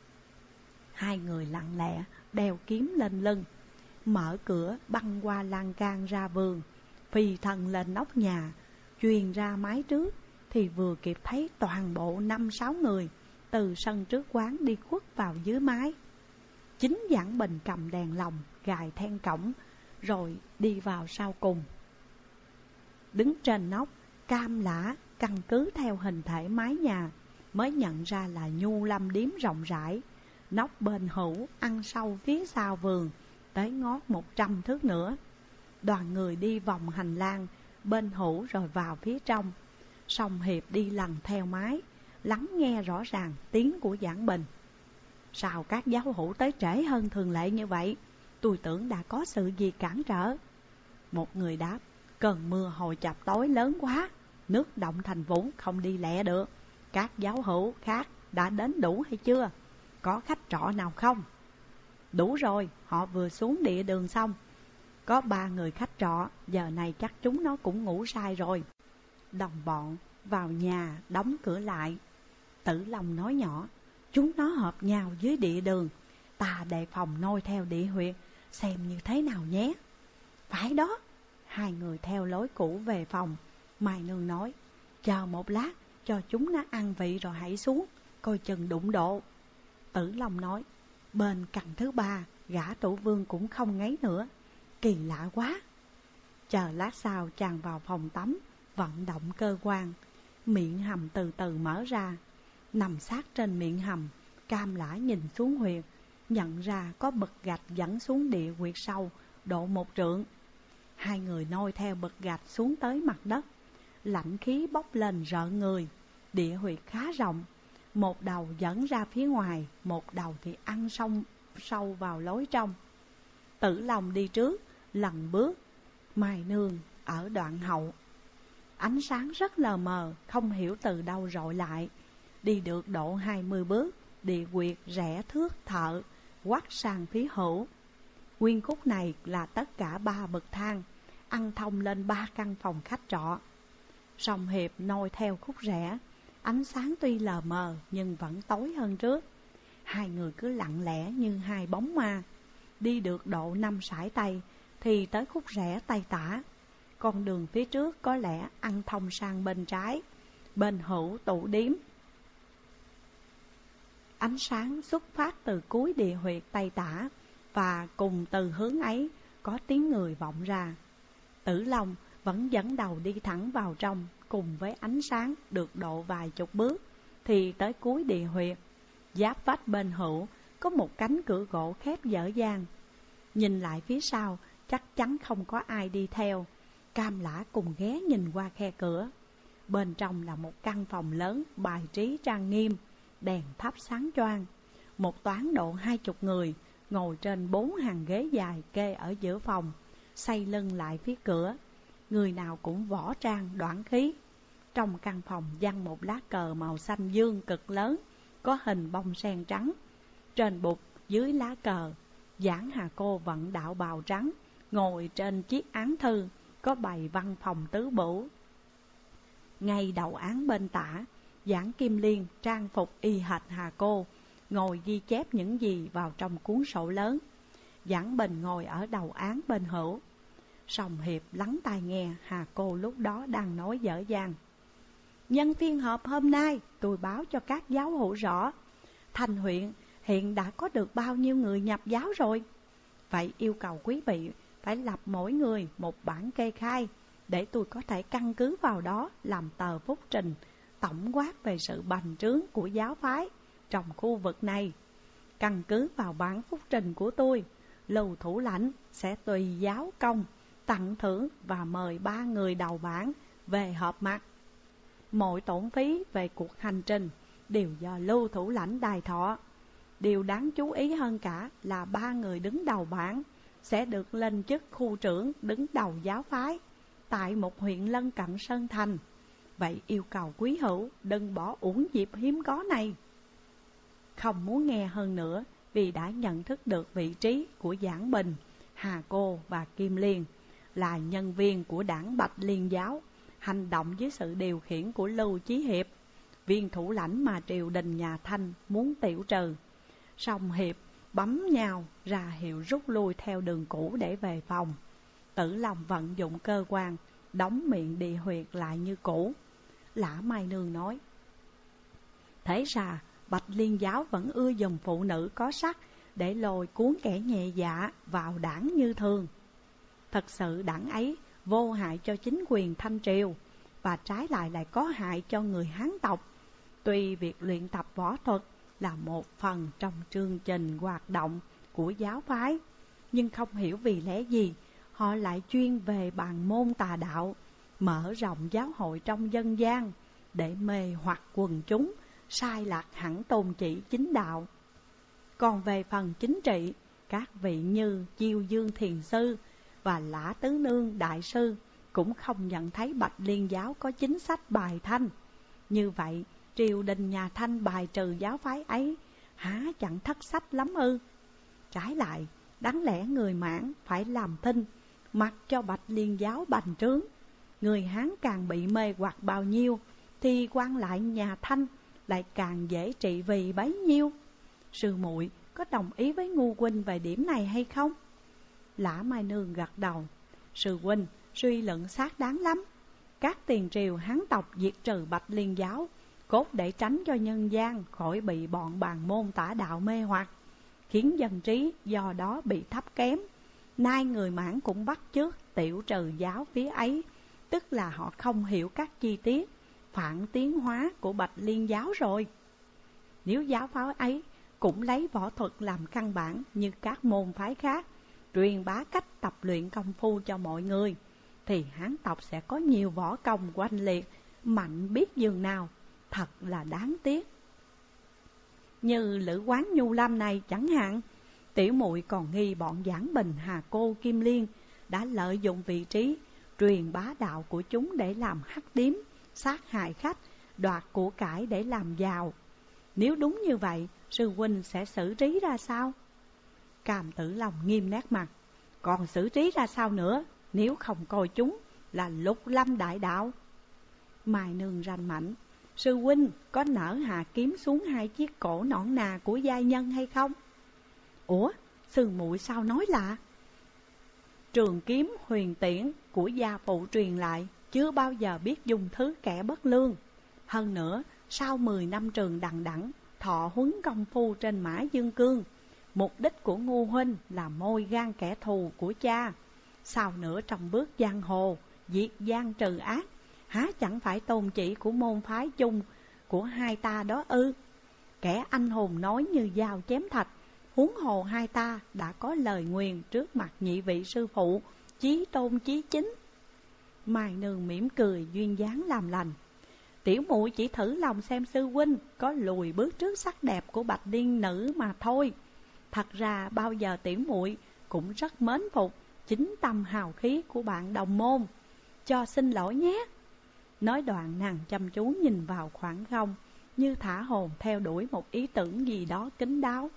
Hai người lặng lẽ đeo kiếm lên lưng, mở cửa băng qua lan can ra vườn, phi thân lên nóc nhà, truyền ra mái trước thì vừa kịp thấy toàn bộ năm sáu người từ sân trước quán đi khuất vào dưới mái. Chính Giảng Bình cầm đèn lồng gài then cổng rồi đi vào sau cùng. Đứng trên nóc, cam lã căn cứ theo hình thể mái nhà, mới nhận ra là Nhu Lâm điếm rộng rãi. Nóc bên hữu ăn sâu phía sau vườn tới ngót một trăm thước nữa. Đoàn người đi vòng hành lang bên hữu rồi vào phía trong. Song Hiệp đi lần theo mái, lắng nghe rõ ràng tiếng của Giảng Bình: "Sao các giáo hữu tới trễ hơn thường lệ như vậy? Tôi tưởng đã có sự gì cản trở." Một người đáp: "Cơn mưa hồi chập tối lớn quá, nước động thành vũng không đi lẹ được. Các giáo hữu khác đã đến đủ hay chưa? Có khách trọ nào không?" "Đủ rồi, họ vừa xuống địa đường xong. Có ba người khách trọ, giờ này chắc chúng nó cũng ngủ say rồi." Đồng bọn vào nhà đóng cửa lại. Tử Long nói nhỏ: "Chúng nó hợp nhau dưới địa đường, ta đề phòng noi theo địa huyệt xem như thế nào nhé." "Phải đó." Hai người theo lối cũ về phòng, Mai Nương nói, chờ một lát, cho chúng nó ăn vị rồi hãy xuống, coi chừng đụng độ. Tử Long nói, bên căn thứ ba, gã tổ vương cũng không ngáy nữa, kỳ lạ quá. Chờ lát sau chàng vào phòng tắm, vận động cơ quan, miệng hầm từ từ mở ra. Nằm sát trên miệng hầm, Cam Lã nhìn xuống huyệt, nhận ra có bậc gạch dẫn xuống địa huyệt sâu, độ một trượng. Hai người noi theo bậc gạch xuống tới mặt đất. Lạnh khí bốc lên rợn người. Địa huyệt khá rộng, một đầu dẫn ra phía ngoài, một đầu thì ăn sâu, sâu vào lối trong. Tử Long đi trước, lần bước, Mai Nương ở đoạn hậu. Ánh sáng rất lờ mờ, không hiểu từ đâu rọi lại. Đi được độ hai mươi bước, địa huyệt rẽ thước thợ, quắt sang phía hữu. Nguyên khúc này là tất cả ba bậc thang, ăn thông lên ba căn phòng khách trọ. Song Hiệp noi theo khúc rẽ, ánh sáng tuy lờ mờ nhưng vẫn tối hơn trước. Hai người cứ lặng lẽ như hai bóng ma. Đi được độ năm sải tay thì tới khúc rẽ tay tả. Con đường phía trước có lẽ ăn thông sang bên trái, bên hữu tủ điếm. Ánh sáng xuất phát từ cuối địa huyệt tay tả, và cùng từ hướng ấy có tiếng người vọng ra. Tử Long vẫn dẫn đầu đi thẳng vào trong, cùng với ánh sáng được độ vài chục bước thì tới cuối địa huyệt. Giáp vách bên hữu có một cánh cửa gỗ khép dở dang. Nhìn lại phía sau chắc chắn không có ai đi theo. Cam Lã cùng ghé nhìn qua khe cửa. Bên trong là một căn phòng lớn bài trí trang nghiêm, đèn thắp sáng choang. Một toán độ hai chục người ngồi trên bốn hàng ghế dài kê ở giữa phòng, xoay lưng lại phía cửa. Người nào cũng võ trang đoản khí. Trong căn phòng giăng một lá cờ màu xanh dương cực lớn, có hình bông sen trắng. Trên bục dưới lá cờ, Giảng Hà Cô vận đạo bào trắng, ngồi trên chiếc án thư, có bày văn phòng tứ bửu. Ngay đầu án bên tả, Giảng Kim Liên trang phục y hệt Hà Cô, ngồi ghi chép những gì vào trong cuốn sổ lớn. Giảng Bình ngồi ở đầu án bên hữu. Song Hiệp lắng tai nghe Hà Cô lúc đó đang nói dở dang. Nhân phiên họp hôm nay, tôi báo cho các giáo hữu rõ, thành huyện hiện đã có được bao nhiêu người nhập giáo rồi. Vậy yêu cầu quý vị phải lập mỗi người một bản kê khai, để tôi có thể căn cứ vào đó làm tờ phúc trình tổng quát về sự bành trướng của giáo phái trong khu vực này. Căn cứ vào bản phúc trình của tôi, Lưu thủ lãnh sẽ tùy giáo công tặng thưởng và mời ba người đầu bản về họp mặt. Mọi tổn phí về cuộc hành trình đều do Lưu thủ lãnh đài thọ. Điều đáng chú ý hơn cả là ba người đứng đầu bản sẽ được lên chức khu trưởng đứng đầu giáo phái tại một huyện lân cận Sơn Thành. Vậy yêu cầu quý hữu đừng bỏ uổng dịp hiếm có này. Không muốn nghe hơn nữa, vì đã nhận thức được vị trí của Giảng Bình, Hà Cô và Kim Liên là nhân viên của đảng Bạch Liên giáo, hành động dưới sự điều khiển của Lưu Chí Hiệp, viên thủ lãnh mà triều đình nhà Thanh muốn tiểu trừ. Song Hiệp bấm nhau ra hiệu rút lui theo đường cũ để về phòng. Tử Long vận dụng cơ quan, đóng miệng địa huyệt lại như cũ. Lã Mai Nương nói, thế ra Bạch Liên giáo vẫn ưa dùng phụ nữ có sắc để lôi cuốn kẻ nhẹ dạ vào đảng như thường. Thật sự đảng ấy vô hại cho chính quyền Thanh triều, và trái lại lại có hại cho người Hán tộc. Tuy việc luyện tập võ thuật là một phần trong chương trình hoạt động của giáo phái, nhưng không hiểu vì lẽ gì họ lại chuyên về bàn môn tà đạo, mở rộng giáo hội trong dân gian để mê hoặc quần chúng, sai lạc hẳn tôn chỉ chính đạo. Còn về phần chính trị, các vị như Chiêu Dương Thiền Sư và Lã Tứ Nương Đại Sư cũng không nhận thấy Bạch Liên giáo có chính sách bài thanh. Như vậy, triều đình nhà Thanh bài trừ giáo phái ấy há chẳng thất sách lắm ư? Trái lại, đáng lẽ người Mãn phải làm thinh, mặc cho Bạch Liên giáo bành trướng. Người Hán càng bị mê hoặc bao nhiêu, thì quan lại nhà Thanh lại càng dễ trị vì bấy nhiêu. Sư muội có đồng ý với Ngu huynh về điểm này hay không? Lã Mai Nương gật đầu. Sư huynh suy luận xác đáng lắm. các tiền triều Hán tộc diệt trừ Bạch Liên giáo, cốt để tránh cho nhân gian khỏi bị bọn bàn môn tả đạo mê hoặc, khiến dân trí do đó bị thấp kém. Nay người Mãn cũng bắt chước tiểu trừ giáo phía ấy, tức là họ không hiểu các chi tiết phản tiến hóa của Bạch Liên giáo rồi. Nếu giáo phái ấy cũng lấy võ thuật làm căn bản như các môn phái khác, truyền bá cách tập luyện công phu cho mọi người, thì Hán tộc sẽ có nhiều võ công oanh liệt, mạnh biết dường nào, thật là đáng tiếc. Như Lữ Quán Nhu Lam này chẳng hạn, tiểu muội còn nghi bọn Giảng Bình, Hà Cô, Kim Liên đã lợi dụng vị trí truyền bá đạo của chúng để làm hắc điếm, sát hại khách, đoạt của cải để làm giàu. Nếu đúng như vậy, sư huynh sẽ xử trí ra sao? Cam Tử Long nghiêm nét mặt. Còn xử trí ra sao nữa, nếu không coi chúng là lục lâm đại đạo? Mai Nương ranh mảnh. Sư huynh có nỡ hạ kiếm xuống hai chiếc cổ nõn nà của giai nhân hay không? Ủa, sư muội sao nói lạ? Trường kiếm huyền tiễn của gia phụ truyền lại, chưa bao giờ biết dùng thứ kẻ bất lương. Hơn nữa, sau mười năm trường đằng đẵng thọ huấn công phu trên Mã Dương Cương, mục đích của Ngô huynh là môi gan kẻ thù của cha. Sao nữa trong bước giang hồ, diệt gian trừ ác, há chẳng phải tôn chỉ của môn phái chung của hai ta đó ư? Kẻ anh hùng nói như dao chém thạch, huống hồ hai ta đã có lời nguyền trước mặt nhị vị sư phụ, chí tôn chí chính. Mai Nương mỉm cười duyên dáng làm lành. Tiểu muội chỉ thử lòng xem sư huynh có lùi bước trước sắc đẹp của Bạch Liên nữ mà thôi. Thật ra bao giờ tiểu muội cũng rất mến phục chính tâm hào khí của bạn đồng môn. Cho xin lỗi nhé. Nói đoạn nàng chăm chú nhìn vào khoảng không, như thả hồn theo đuổi một ý tưởng gì đó kín đáo.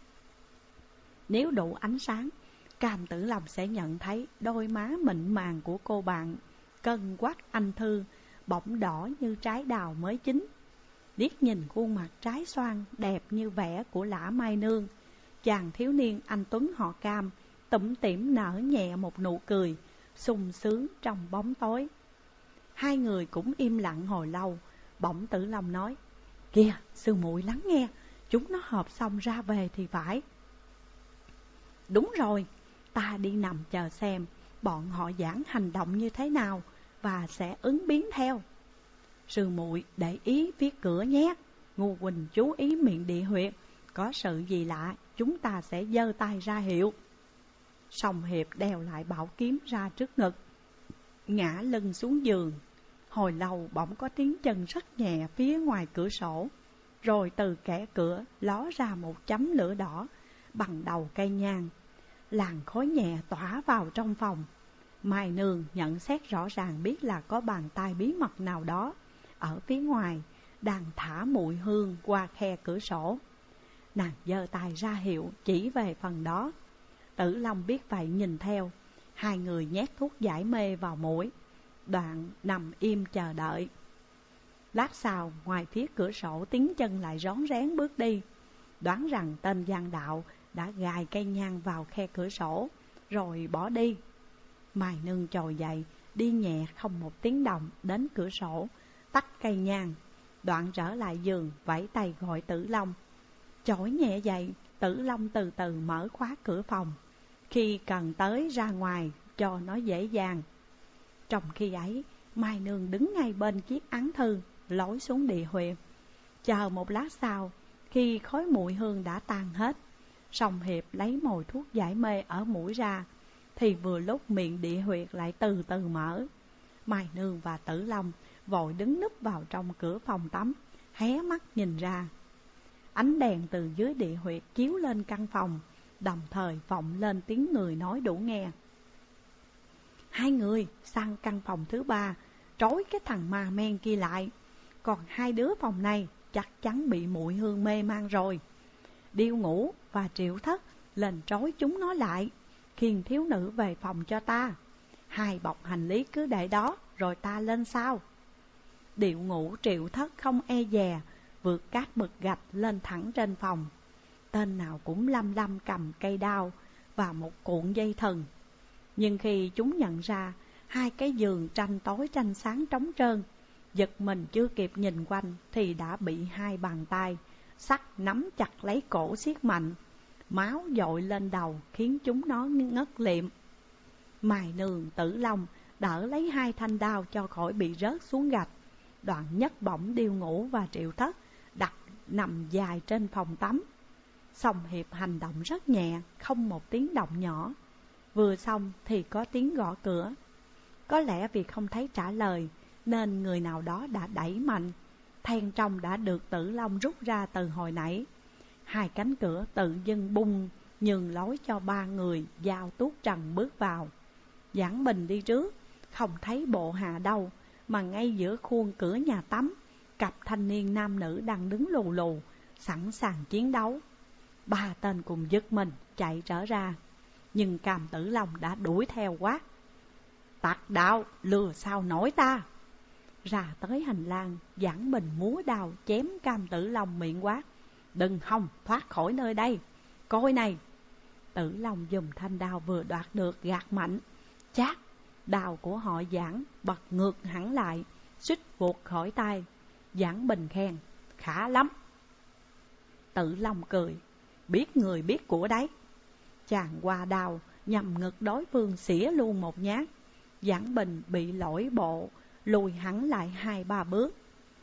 Nếu đủ ánh sáng, Cam Tử Long sẽ nhận thấy đôi má mịn màng của cô bạn cân quắc anh thư, bỗng đỏ như trái đào mới chín. Liếc nhìn khuôn mặt trái xoan đẹp như vẽ của Lã Mai Nương, chàng thiếu niên anh tuấn họ Cam tủm tỉm nở nhẹ một nụ cười, sung sướng trong bóng tối. Hai người cũng im lặng hồi lâu, bỗng Tử Long nói: Kìa, sư muội lắng nghe, chúng nó họp xong ra về thì phải. Đúng rồi, ta đi nằm chờ xem bọn họ giảng hành động như thế nào và sẽ ứng biến theo. Sư muội để ý phía cửa nhé. Ngô huynh chú ý miệng địa huyệt, có sự gì lạ chúng ta sẽ giơ tay ra hiệu. Song Hiệp đeo lại bảo kiếm ra trước ngực, ngã lưng xuống giường. Hồi lâu bỗng có tiếng chân rất nhẹ phía ngoài cửa sổ, rồi từ kẽ cửa ló ra một chấm lửa đỏ bằng đầu cây nhang. Làn khói nhẹ tỏa vào trong phòng. Mai Nương nhận xét rõ ràng biết là có bàn tay bí mật nào đó ở phía ngoài đang thả mùi hương qua khe cửa sổ. Nàng giơ tay ra hiệu chỉ về phần đó. Tử Long biết vậy nhìn theo. Hai người nhét thuốc giải mê vào mũi, đoạn nằm im chờ đợi. Lát sau, ngoài phía cửa sổ tiếng chân lại rón rén bước đi. Đoán rằng tên gian đạo đã gài cây nhang vào khe cửa sổ rồi bỏ đi. Mai Nương trồi dậy, đi nhẹ không một tiếng động đến cửa sổ, tắt cây nhang, đoạn trở lại giường vẫy tay gọi Tử Long. Chổi nhẹ dậy, Tử Long từ từ mở khóa cửa phòng, khi cần tới ra ngoài cho nó dễ dàng. Trong khi ấy, Mai Nương đứng ngay bên chiếc án thư, lối xuống địa huyệt. Chờ một lát sau, khi khói mùi hương đã tan hết, Song Hiệp lấy mồi thuốc giải mê ở mũi ra, thì vừa lúc miệng địa huyệt lại từ từ mở. Mai Nương và Tử Long vội đứng núp vào trong cửa phòng tắm, hé mắt nhìn ra. Ánh đèn từ dưới địa huyệt chiếu lên căn phòng, đồng thời vọng lên tiếng người nói đủ nghe. Hai người sang căn phòng thứ ba, trói cái thằng ma men kia lại. Còn hai đứa phòng này chắc chắn bị mùi hương mê man rồi. Điêu Ngũ và Triệu Thất lên trói chúng nó lại, khiêng thiếu nữ về phòng cho ta. Hai bọc hành lý cứ để đó, rồi ta lên sau. Điệu Ngũ, Triệu Thất không e dè, vượt cát mực gạch lên thẳng trên phòng. Tên nào cũng lăm lăm cầm cây đao và một cuộn dây thừng. Nhưng khi chúng nhận ra hai cái giường tranh tối tranh sáng trống trơn. Giật mình chưa kịp nhìn quanh thì đã bị hai bàn tay sắt nắm chặt lấy cổ siết mạnh. Máu dội lên đầu khiến chúng nó ngất liệm. Mài Nương, Tử Long đỡ lấy hai thanh đao cho khỏi bị rớt xuống gạch. Đoạn nhấc bổng Điêu Ngũ và Triệu Thất đặt nằm dài trên phòng tắm. Song Hiệp hành động rất nhẹ, không một tiếng động nhỏ. Vừa xong thì có tiếng gõ cửa. Có lẽ vì không thấy trả lời nên người nào đó đã đẩy mạnh. Then trong đã được Tử Long rút ra từ hồi nãy. Hai cánh cửa tự dưng bung, nhường lối cho ba người giao tuốt trần bước vào. Giảng Bình đi trước, không thấy bộ hạ đâu, mà ngay giữa khuôn cửa nhà tắm, cặp thanh niên nam nữ đang đứng lù lù, sẵn sàng chiến đấu. Ba tên cùng giật mình chạy trở ra, nhưng Cam Tử Long đã đuổi theo quát: "Tặc đạo, lừa sao nổi ta!" Ra tới hành lang, Giảng Bình múa đao chém Cam Tử Long miệng quát: "Đừng hòng thoát khỏi nơi đây, coi này!" Tử Long dùng thanh đao vừa đoạt được gạt mạnh, chát, đao của họ Giảng bật ngược hẳn lại, suýt vụt khỏi tay. Giảng Bình khen: "Khá lắm." Tử Long cười: "Biết người biết của đấy." Chàng qua đao nhằm ngực đối phương xỉa luôn một nhát. Giảng Bình bị lỗi bộ, lùi hẳn lại hai ba bước.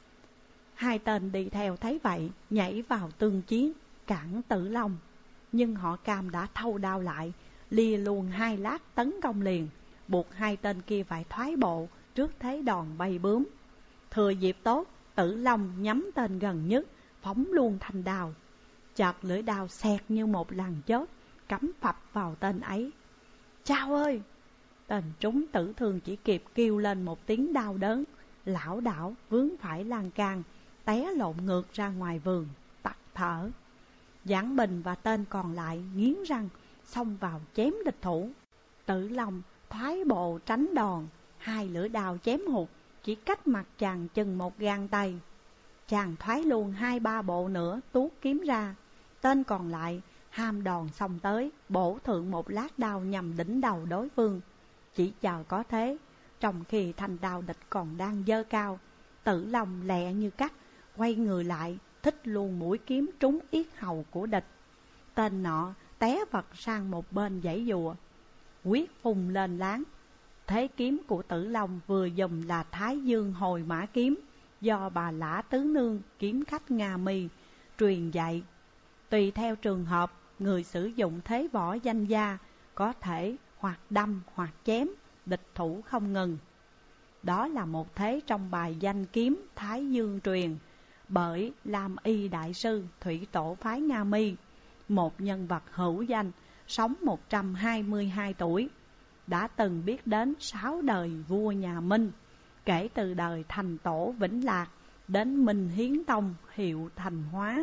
Hai tên đi theo thấy vậy, nhảy vào tương chiến, cản Tử Long. Nhưng họ Cam đã thâu đao lại, lìa luôn hai lát tấn công liền, buộc hai tên kia phải thoái bộ trước thế đòn bay bướm. Thừa dịp tốt, Tử Long nhắm tên gần nhất, phóng luôn thanh đao. Chợt lưỡi đao xẹt như một làn chớp, cắm phập vào tên ấy. "Chao ơi!" Tên trúng tử thương chỉ kịp kêu lên một tiếng đau đớn, lảo đảo vướng phải lan can, té lộn ngược ra ngoài vườn, tắt thở. Giảng Bình và tên còn lại nghiến răng xông vào chém địch thủ. Tử Long thoái bộ tránh đòn, hai lưỡi đao chém hụt, chỉ cách mặt chàng chừng một gang tay. Chàng thoái luôn hai ba bộ nữa, tuốt kiếm ra. Tên còn lại ham đòn xông tới, bổ thượng một lát đao nhằm đỉnh đầu đối phương. Chỉ chờ có thế, trong khi thanh đao địch còn đang giơ cao, Tử Long lẹ như cắt, quay người lại, thích luôn mũi kiếm trúng yết hầu của địch. Tên nọ té vật sang một bên dãy dùa, quyết phùng lên láng. Thế kiếm của Tử Long vừa dùng là Thái Dương Hồi Mã Kiếm, do bà Lã Tứ Nương kiếm khách Nga Mi truyền dạy. Tùy theo trường hợp, người sử dụng thế võ danh gia có thể hoặc đâm hoặc chém, địch thủ không ngừng. Đó là một thế trong bài danh kiếm Thái Dương truyền, bởi Lam Y Đại Sư Thủy Tổ phái Nga Mi, một nhân vật hữu danh, sống một trăm hai mươi hai tuổi, đã từng biết đến sáu đời vua nhà Minh, kể từ đời Thành Tổ Vĩnh Lạc đến Minh Hiến Tông hiệu Thành Hóa.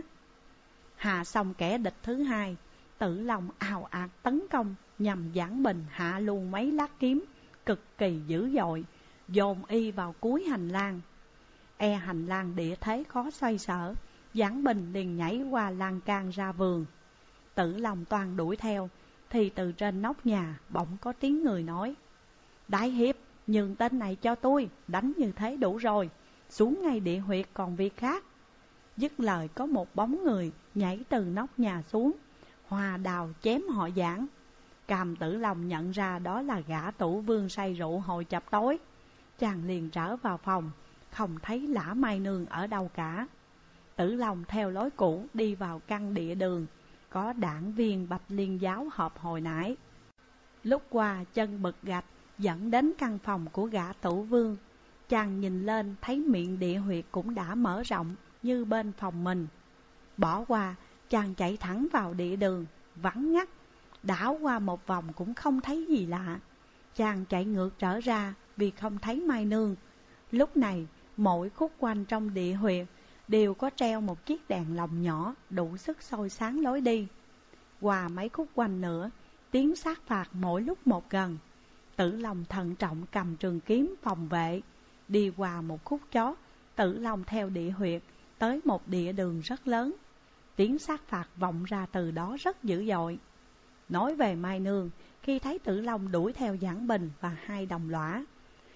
Hạ xong kẻ địch thứ hai, Tử Long ào ạt tấn công nhằm Giảng Bình hạ luôn mấy lát kiếm cực kỳ dữ dội, dồn y vào cuối hành lang. E hành lang địa thế khó xoay sở, Giảng Bình liền nhảy qua lan can ra vườn. Tử Long toàn đuổi theo, thì từ trên nóc nhà bỗng có tiếng người nói: "Đại hiệp, nhường tên này cho tôi, đánh như thế đủ rồi, xuống ngay địa huyệt còn việc khác." Dứt lời có một bóng người nhảy từ nóc nhà xuống, hòa đào chém họ Giảng. Cam Tử Long nhận ra đó là gã tủ vương say rượu hồi chập tối. Chàng liền trở vào phòng, không thấy Lã Mai Nương ở đâu cả. Tử Long theo lối cũ đi vào căn địa đường, có đảng viên Bạch Liên giáo họp hồi nãy. Lúc qua chân bực gạch dẫn đến căn phòng của gã tủ vương. Chàng nhìn lên thấy miệng địa huyệt cũng đã mở rộng như bên phòng mình. Bỏ qua, chàng chạy thẳng vào địa đường, vắng ngắt. Đảo qua một vòng cũng không thấy gì lạ. Chàng chạy ngược trở ra vì không thấy Mai Nương. Lúc này, mỗi khúc quanh trong địa huyệt đều có treo một chiếc đèn lồng nhỏ đủ sức soi sáng lối đi. Qua mấy khúc quanh nữa, tiếng sát phạt mỗi lúc một gần. Tử Long thận trọng cầm trường kiếm phòng vệ. Đi qua một khúc chót, Tử Long theo địa huyệt tới một địa đường rất lớn. Tiếng sát phạt vọng ra từ đó rất dữ dội. Nói về Mai Nương, khi thấy Tử Long đuổi theo Giảng Bình và hai đồng lõa,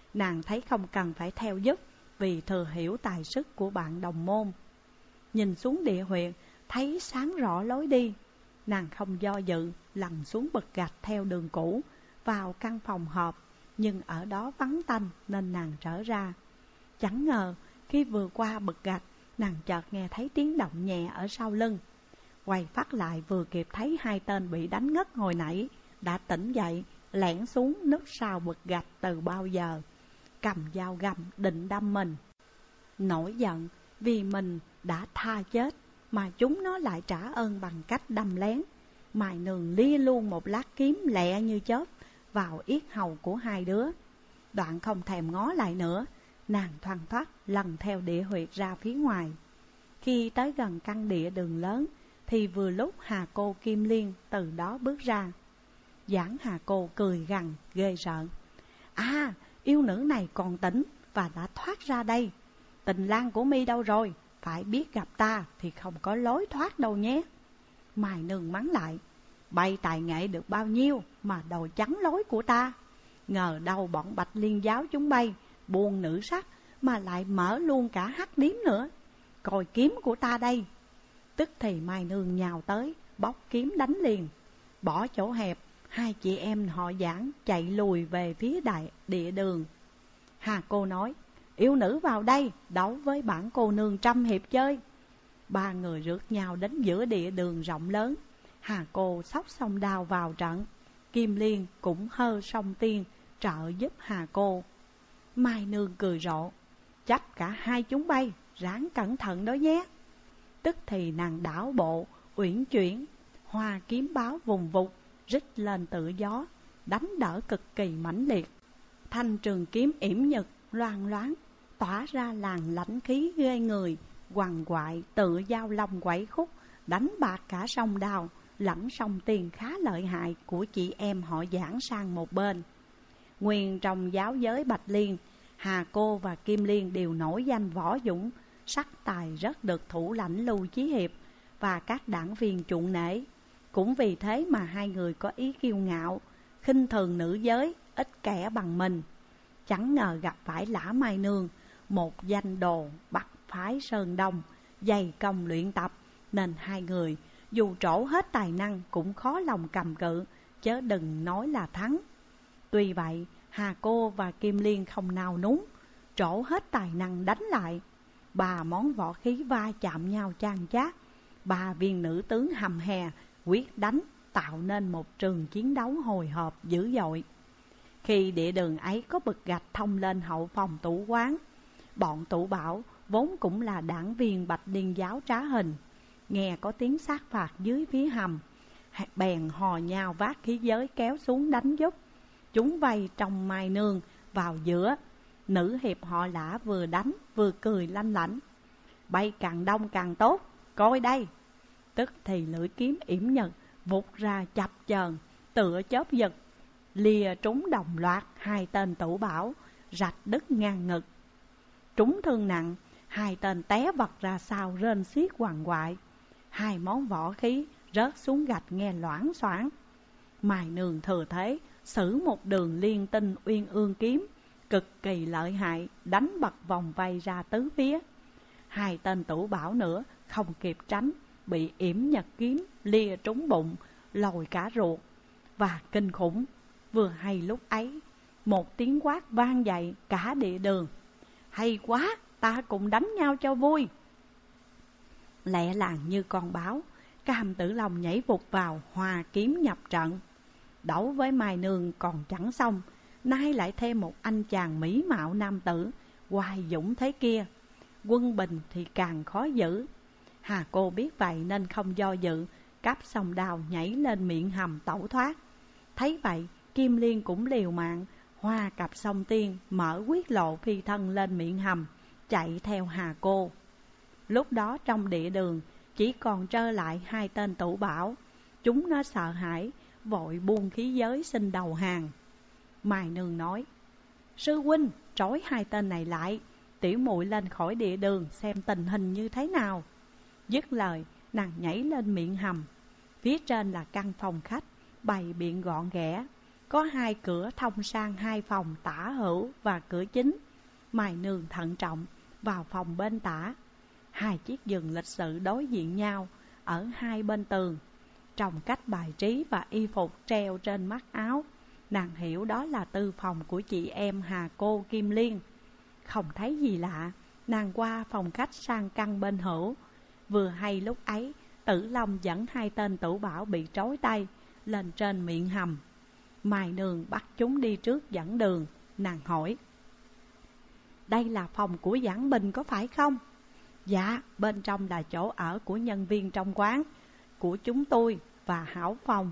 Nàng thấy không cần phải theo giúp, vì thừa hiểu tài sức của bạn đồng môn. Nhìn xuống địa huyệt, thấy sáng rõ lối đi. Nàng không do dự, lằn xuống bậc gạch theo đường cũ, vào căn phòng họp. Nhưng ở đó vắng tanh nên nàng trở ra. Chẳng ngờ khi vừa qua bậc gạch, nàng chợt nghe thấy tiếng động nhẹ ở sau lưng. Quay phát lại vừa kịp thấy hai tên bị đánh ngất hồi nãy đã tỉnh dậy, lẻn xuống núp sau bậc gạch từ bao giờ, cầm dao găm định đâm mình. Nổi giận vì mình đã tha chết mà chúng nó lại trả ơn bằng cách đâm lén. Mài Nương lia luôn một lát kiếm lẹ như chớp vào yết hầu của hai đứa. Đoạn không thèm ngó lại nữa, nàng thoăn thoắt lần theo địa huyệt ra phía ngoài. Khi tới gần căn địa đường lớn thì vừa lúc Hà Cô Kim Liên từ đó bước ra. Giảng Hà Cô cười gằn ghê rợn. À, yêu nữ này còn tỉnh và đã thoát ra đây. Tình lang của mi đâu rồi? Phải biết gặp ta thì không có lối thoát đâu nhé. Mài Nương mắng lại. Bay tài nghệ được bao nhiêu mà đòi chắn lối của ta. Ngờ đâu bọn Bạch Liên giáo chúng bay buông nữ sắc mà lại mở luôn cả hắc điếm nữa. Coi kiếm của ta đây. Tức thì Mài Nương nhào tới, bóc kiếm đánh liền. Bỏ chỗ hẹp, hai chị em họ Giảng chạy lùi về phía đại địa đường. Hà Cô nói, yêu nữ vào đây, đấu với bản cô nương trăm hiệp chơi. Ba người rượt nhau đến giữa địa đường rộng lớn. Hà Cô xóc song đao vào trận. Kim Liên cũng hơ song tiên trợ giúp Hà Cô. Mai Nương cười rộ, chấp cả hai chúng bay, ráng cẩn thận đó nhé. Tức thì nàng đảo bộ, uyển chuyển, hoa kiếm báo vùng vụt, rít lên tự gió, đánh đỡ cực kỳ mãnh liệt. Thanh trường kiếm yểm nhật, loang loáng, tỏa ra làn lãnh khí ghê người, quằn quại tự giao long quẩy khúc, đánh bạc cả sông đào, lẫn sông tiền khá lợi hại của chị em họ Giảng sang một bên. Nguyên trong giáo giới Bạch Liên, Hà Cô và Kim Liên đều nổi danh võ dũng, sắc tài rất được thủ lãnh Lưu Chí Hiệp và các đảng viên chuộng nể. Cũng vì thế mà hai người có ý kiêu ngạo, khinh thường nữ giới, ít kẻ bằng mình. Chẳng ngờ gặp phải Lã Mai Nương, một danh đồ Bắc phái Sơn Đông, dày công luyện tập, nên hai người dù trổ hết tài năng cũng khó lòng cầm cự, chớ đừng nói là thắng. Tuy vậy, Hà Cô và Kim Liên không nào núng, trổ hết tài năng đánh lại. Ba món võ khí va chạm nhau chan chát, ba viên nữ tướng hầm hè quyết đánh, tạo nên một trường chiến đấu hồi hộp dữ dội. Khi địa đường ấy có bậc gạch thông lên hậu phòng Tủ Quán, bọn Tủ Bảo vốn cũng là đảng viên Bạch Liên giáo trá hình, nghe có tiếng sát phạt dưới phía hầm, bèn hò nhau vác khí giới kéo xuống đánh giúp. Chúng vây trong Mai Nương vào giữa, nữ hiệp họ Lã vừa đánh vừa cười lanh lảnh. Bay càng đông càng tốt, coi đây. Tức thì lưỡi kiếm yểm nhật vụt ra chập chờn, tựa chớp giật, lìa trúng đồng loạt hai tên Tủ Bảo, rạch đứt ngang ngực. Trúng thương nặng, hai tên té vật ra sau rên xiết quằn quại. Hai món võ khí rớt xuống gạch nghe loảng xoảng. Mài Nương thừa thế sử một đường liên tinh uyên ương kiếm, cực kỳ lợi hại, đánh bật vòng vây ra tứ phía. Hai tên Tủ Bảo nữa không kịp tránh, bị yểm nhật kiếm lia trúng bụng, lồi cả ruột. Và kinh khủng, vừa hay lúc ấy, một tiếng quát vang dậy cả địa đường. Hay quá, ta cùng đánh nhau cho vui. Lẹ làng như con báo, Cam Tử Long nhảy vụt vào, hòa kiếm nhập trận. Đấu với Mai Nương còn chẳng xong, nay lại thêm một anh chàng mỹ mạo nam tử, hoài dũng thế kia. Quân bình thì càng khó giữ. Hà Cô biết vậy nên không do dự, cắp song đào nhảy lên miệng hầm tẩu thoát. Thấy vậy, Kim Liên cũng liều mạng, hoa cặp song tiên, mở quyết lộ phi thân lên miệng hầm, chạy theo Hà Cô. Lúc đó trong địa đường chỉ còn trơ lại hai tên Tủ Bảo. Chúng nó sợ hãi, vội buông khí giới xin đầu hàng. Mai Nương nói, sư huynh trói hai tên này lại, tiểu muội lên khỏi địa đường xem tình hình như thế nào. Dứt lời, nàng nhảy lên miệng hầm. Phía trên là căn phòng khách, bày biện gọn ghẽ. có hai cửa thông sang hai phòng tả hữu và cửa chính. Mai Nương thận trọng vào phòng bên tả. Hai chiếc giường lịch sự đối diện nhau ở hai bên tường. Trong cách bài trí và y phục treo trên mắt áo, nàng hiểu đó là tư phòng của chị em Hà Cô Kim Liên. Không thấy gì lạ, nàng qua phòng khách sang căn bên hữu. Vừa hay lúc ấy, Tử Long dẫn hai tên tửu bảo bị trói tay lên trên miệng hầm. Mai Nương bắt chúng đi trước dẫn đường. Nàng hỏi: đây là phòng của Giảng Bình có phải không? Dạ, bên trong là chỗ ở của nhân viên trong quán, của chúng tôi và Hảo Phòng.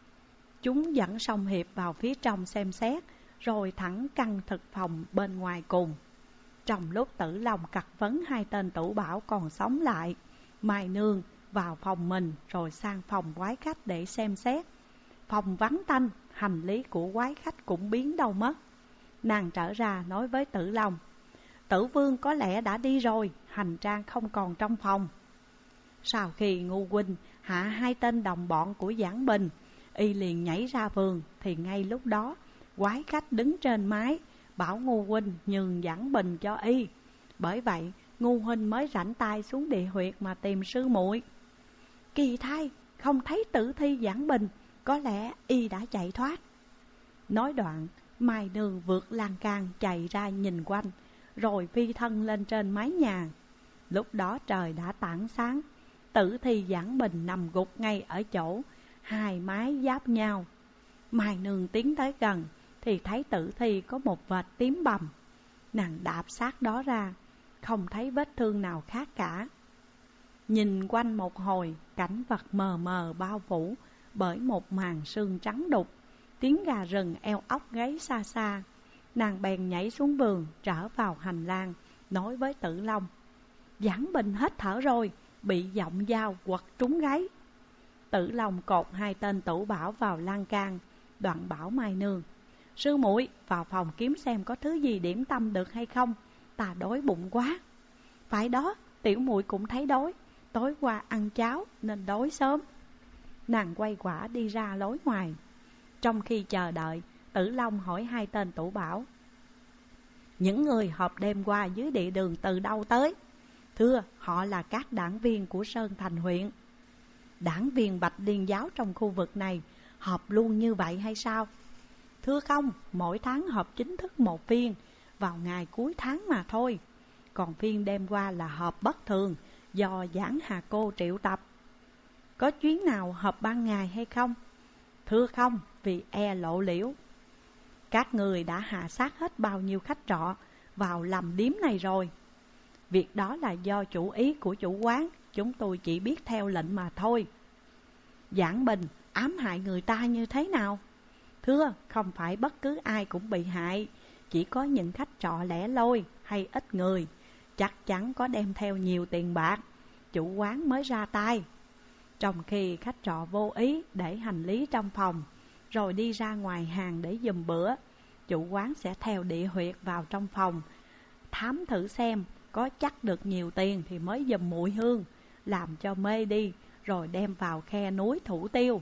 Chúng dẫn Song Hiệp vào phía trong xem xét, rồi thẳng căn thực phòng bên ngoài cùng. Trong lúc Tử Long cặt vấn hai tên tửu bảo còn sống lại, Mai Nương vào phòng mình rồi sang phòng quái khách để xem xét. Phòng vắng tanh, hành lý của quái khách cũng biến đâu mất. Nàng trở ra nói với Tử Long: Tử Vương có lẽ đã đi rồi, hành trang không còn trong phòng. Sau khi Ngu huynh hạ hai tên đồng bọn của Giảng Bình, y liền nhảy ra vườn, thì ngay lúc đó quái khách đứng trên mái bảo Ngu huynh nhường Giảng Bình cho y. Bởi vậy Ngu huynh mới rảnh tay xuống địa huyệt mà tìm sư muội. Kỳ thay, không thấy tử thi Giảng Bình, có lẽ y đã chạy thoát. Nói đoạn, Mai Nương vượt lan can chạy ra nhìn quanh, rồi phi thân lên trên mái nhà. Lúc đó trời đã tảng sáng. Tử thi Giảng Bình nằm gục ngay ở chỗ hai mái giáp nhau. Mai Nương tiến tới gần thì thấy tử thi có một vệt tím bầm. Nàng đạp sát đó ra, không thấy vết thương nào khác cả. Nhìn quanh một hồi, cảnh vật mờ mờ bao phủ bởi một màn sương trắng đục. Tiếng gà rừng eo ốc gáy xa xa. Nàng bèn nhảy xuống vườn, trở vào hành lang, nói với Tử Long: Giảng Bình hết thở rồi, bị giọng dao quật trúng gáy. Tử Long cột hai tên tửu bảo vào lan can, đoạn bảo Mai Nương: sư muội vào phòng kiếm xem có thứ gì điểm tâm được hay không, ta đói bụng quá. Phải đó, tiểu muội cũng thấy đói, tối qua ăn cháo nên đói sớm. Nàng quay quả đi ra lối ngoài. Trong khi chờ đợi, Tử Long hỏi hai tên tửu bảo: những người họp đêm qua dưới địa đường từ đâu tới? Thưa, họ là các đảng viên của Sơn Thành huyện. Đảng viên Bạch Liên giáo trong khu vực này họp luôn như vậy hay sao? Thưa không, mỗi tháng họp chính thức một phiên, vào ngày cuối tháng mà thôi. Còn phiên đêm qua là họp bất thường, do Giảng Hà Cô triệu tập. Có chuyến nào họp ban ngày hay không? Thưa không, vì e lộ liễu. Các người đã hạ sát hết bao nhiêu khách trọ vào làm điếm này rồi? Việc đó là do chủ ý của chủ quán, chúng tôi chỉ biết theo lệnh mà thôi. Giảng Bình ám hại người ta như thế nào? Thưa, không phải bất cứ ai cũng bị hại, chỉ có những khách trọ lẻ loi hay ít người, chắc chắn có đem theo nhiều tiền bạc, chủ quán mới ra tay. Trong khi khách trọ vô ý để hành lý trong phòng, rồi đi ra ngoài hàng để giùm bữa, chủ quán sẽ theo địa huyệt vào trong phòng, thám thử xem có chắc được nhiều tiền thì mới giùm mùi hương, làm cho mê đi, rồi đem vào khe núi thủ tiêu.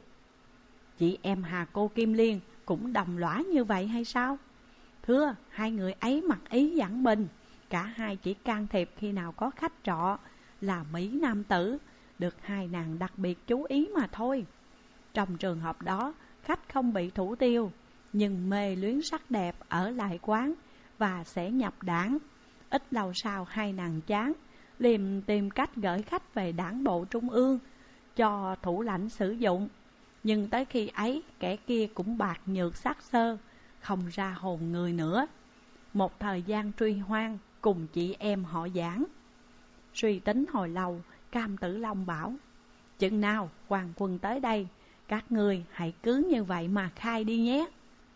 Chị em Hà Cô Kim Liên cũng đồng lõa như vậy hay sao? Thưa, hai người ấy mặc ý Giảng Bình, cả hai chỉ can thiệp khi nào có khách trọ là Mỹ nam tử, được hai nàng đặc biệt chú ý mà thôi. Trong trường hợp đó, khách không bị thủ tiêu, nhưng mê luyến sắc đẹp ở lại quán và sẽ nhập đảng. Ít lâu sau hai nàng chán, liền tìm cách gửi khách về đảng bộ trung ương cho thủ lãnh sử dụng. Nhưng tới khi ấy, kẻ kia cũng bạc nhược xác sơ, không ra hồn người nữa. Một thời gian truy hoang cùng chị em họ Giảng. Suy tính hồi lâu, Cam Tử Long bảo: chừng nào hoàng quân tới đây, các ngươi hãy cứ như vậy mà khai đi nhé.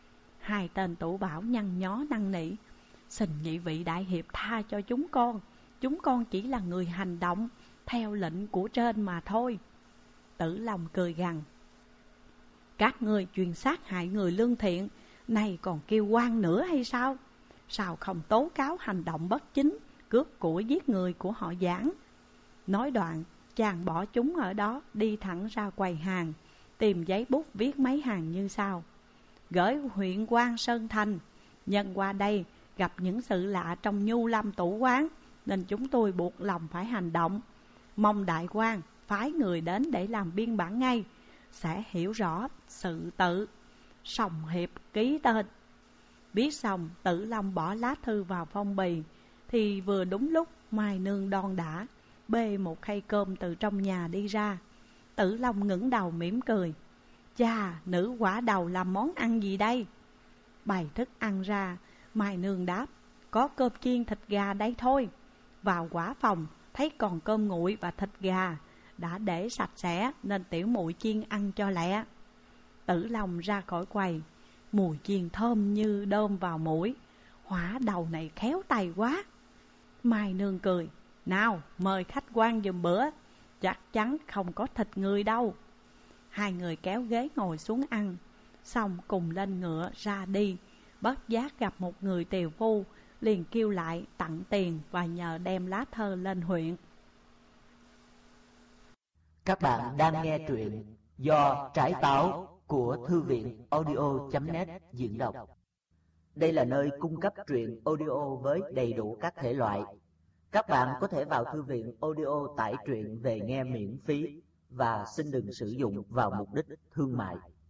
Hai tên tửu bảo nhăn nhó năn nỉ: xin nhị vị đại hiệp tha cho chúng con, chúng con chỉ là người hành động theo lệnh của trên mà thôi. Tử Long cười gằn: các ngươi chuyên sát hại người lương thiện, này còn kêu oan nữa hay sao? Sao không tố cáo hành động bất chính, cướp của giết người của họ Giảng? Nói đoạn, chàng bỏ chúng ở đó, đi thẳng ra quầy hàng, tìm giấy bút viết mấy hàng như sau: gửi huyện quan Sơn Thành. Nhân qua đây gặp những sự lạ trong nhu lâm tủ quán, nên chúng tôi buộc lòng phải hành động. Mong đại quan phái người đến để làm biên bản ngay, sẽ hiểu rõ sự tự. Sòng hiệp ký tên. Biết xong, Tử Long bỏ lá thư vào phong bì, thì vừa đúng lúc Mai Nương đon đả bê một khay cơm từ trong nhà đi ra. Tử Long ngẩng đầu mỉm cười. Chà, nữ quả đầu làm món ăn gì đây? Bày thức ăn ra, Mai Nương đáp, có cơm chiên thịt gà đây thôi. Vào quả phòng, thấy còn cơm nguội và thịt gà, đã để sạch sẽ nên tiểu muội chiên ăn cho lẹ. Tử Long ra khỏi quầy, mùi chiên thơm như đơm vào mũi. Hỏa đầu này khéo tay quá. Mai Nương cười, nào mời khách quan giùm bữa, chắc chắn không có thịt người đâu. Hai người kéo ghế ngồi xuống ăn, xong cùng lên ngựa ra đi. Bất giác gặp một người tiều phu, liền kêu lại tặng tiền và nhờ đem lá thơ lên huyện. Các bạn đang nghe truyện do Trái Táo của Thư viện audio chấm net diễn đọc. Đây là nơi cung cấp truyện audio với đầy đủ các thể loại. Các bạn có thể vào thư viện audio tải truyện về nghe miễn phí và xin đừng sử dụng vào mục đích thương mại.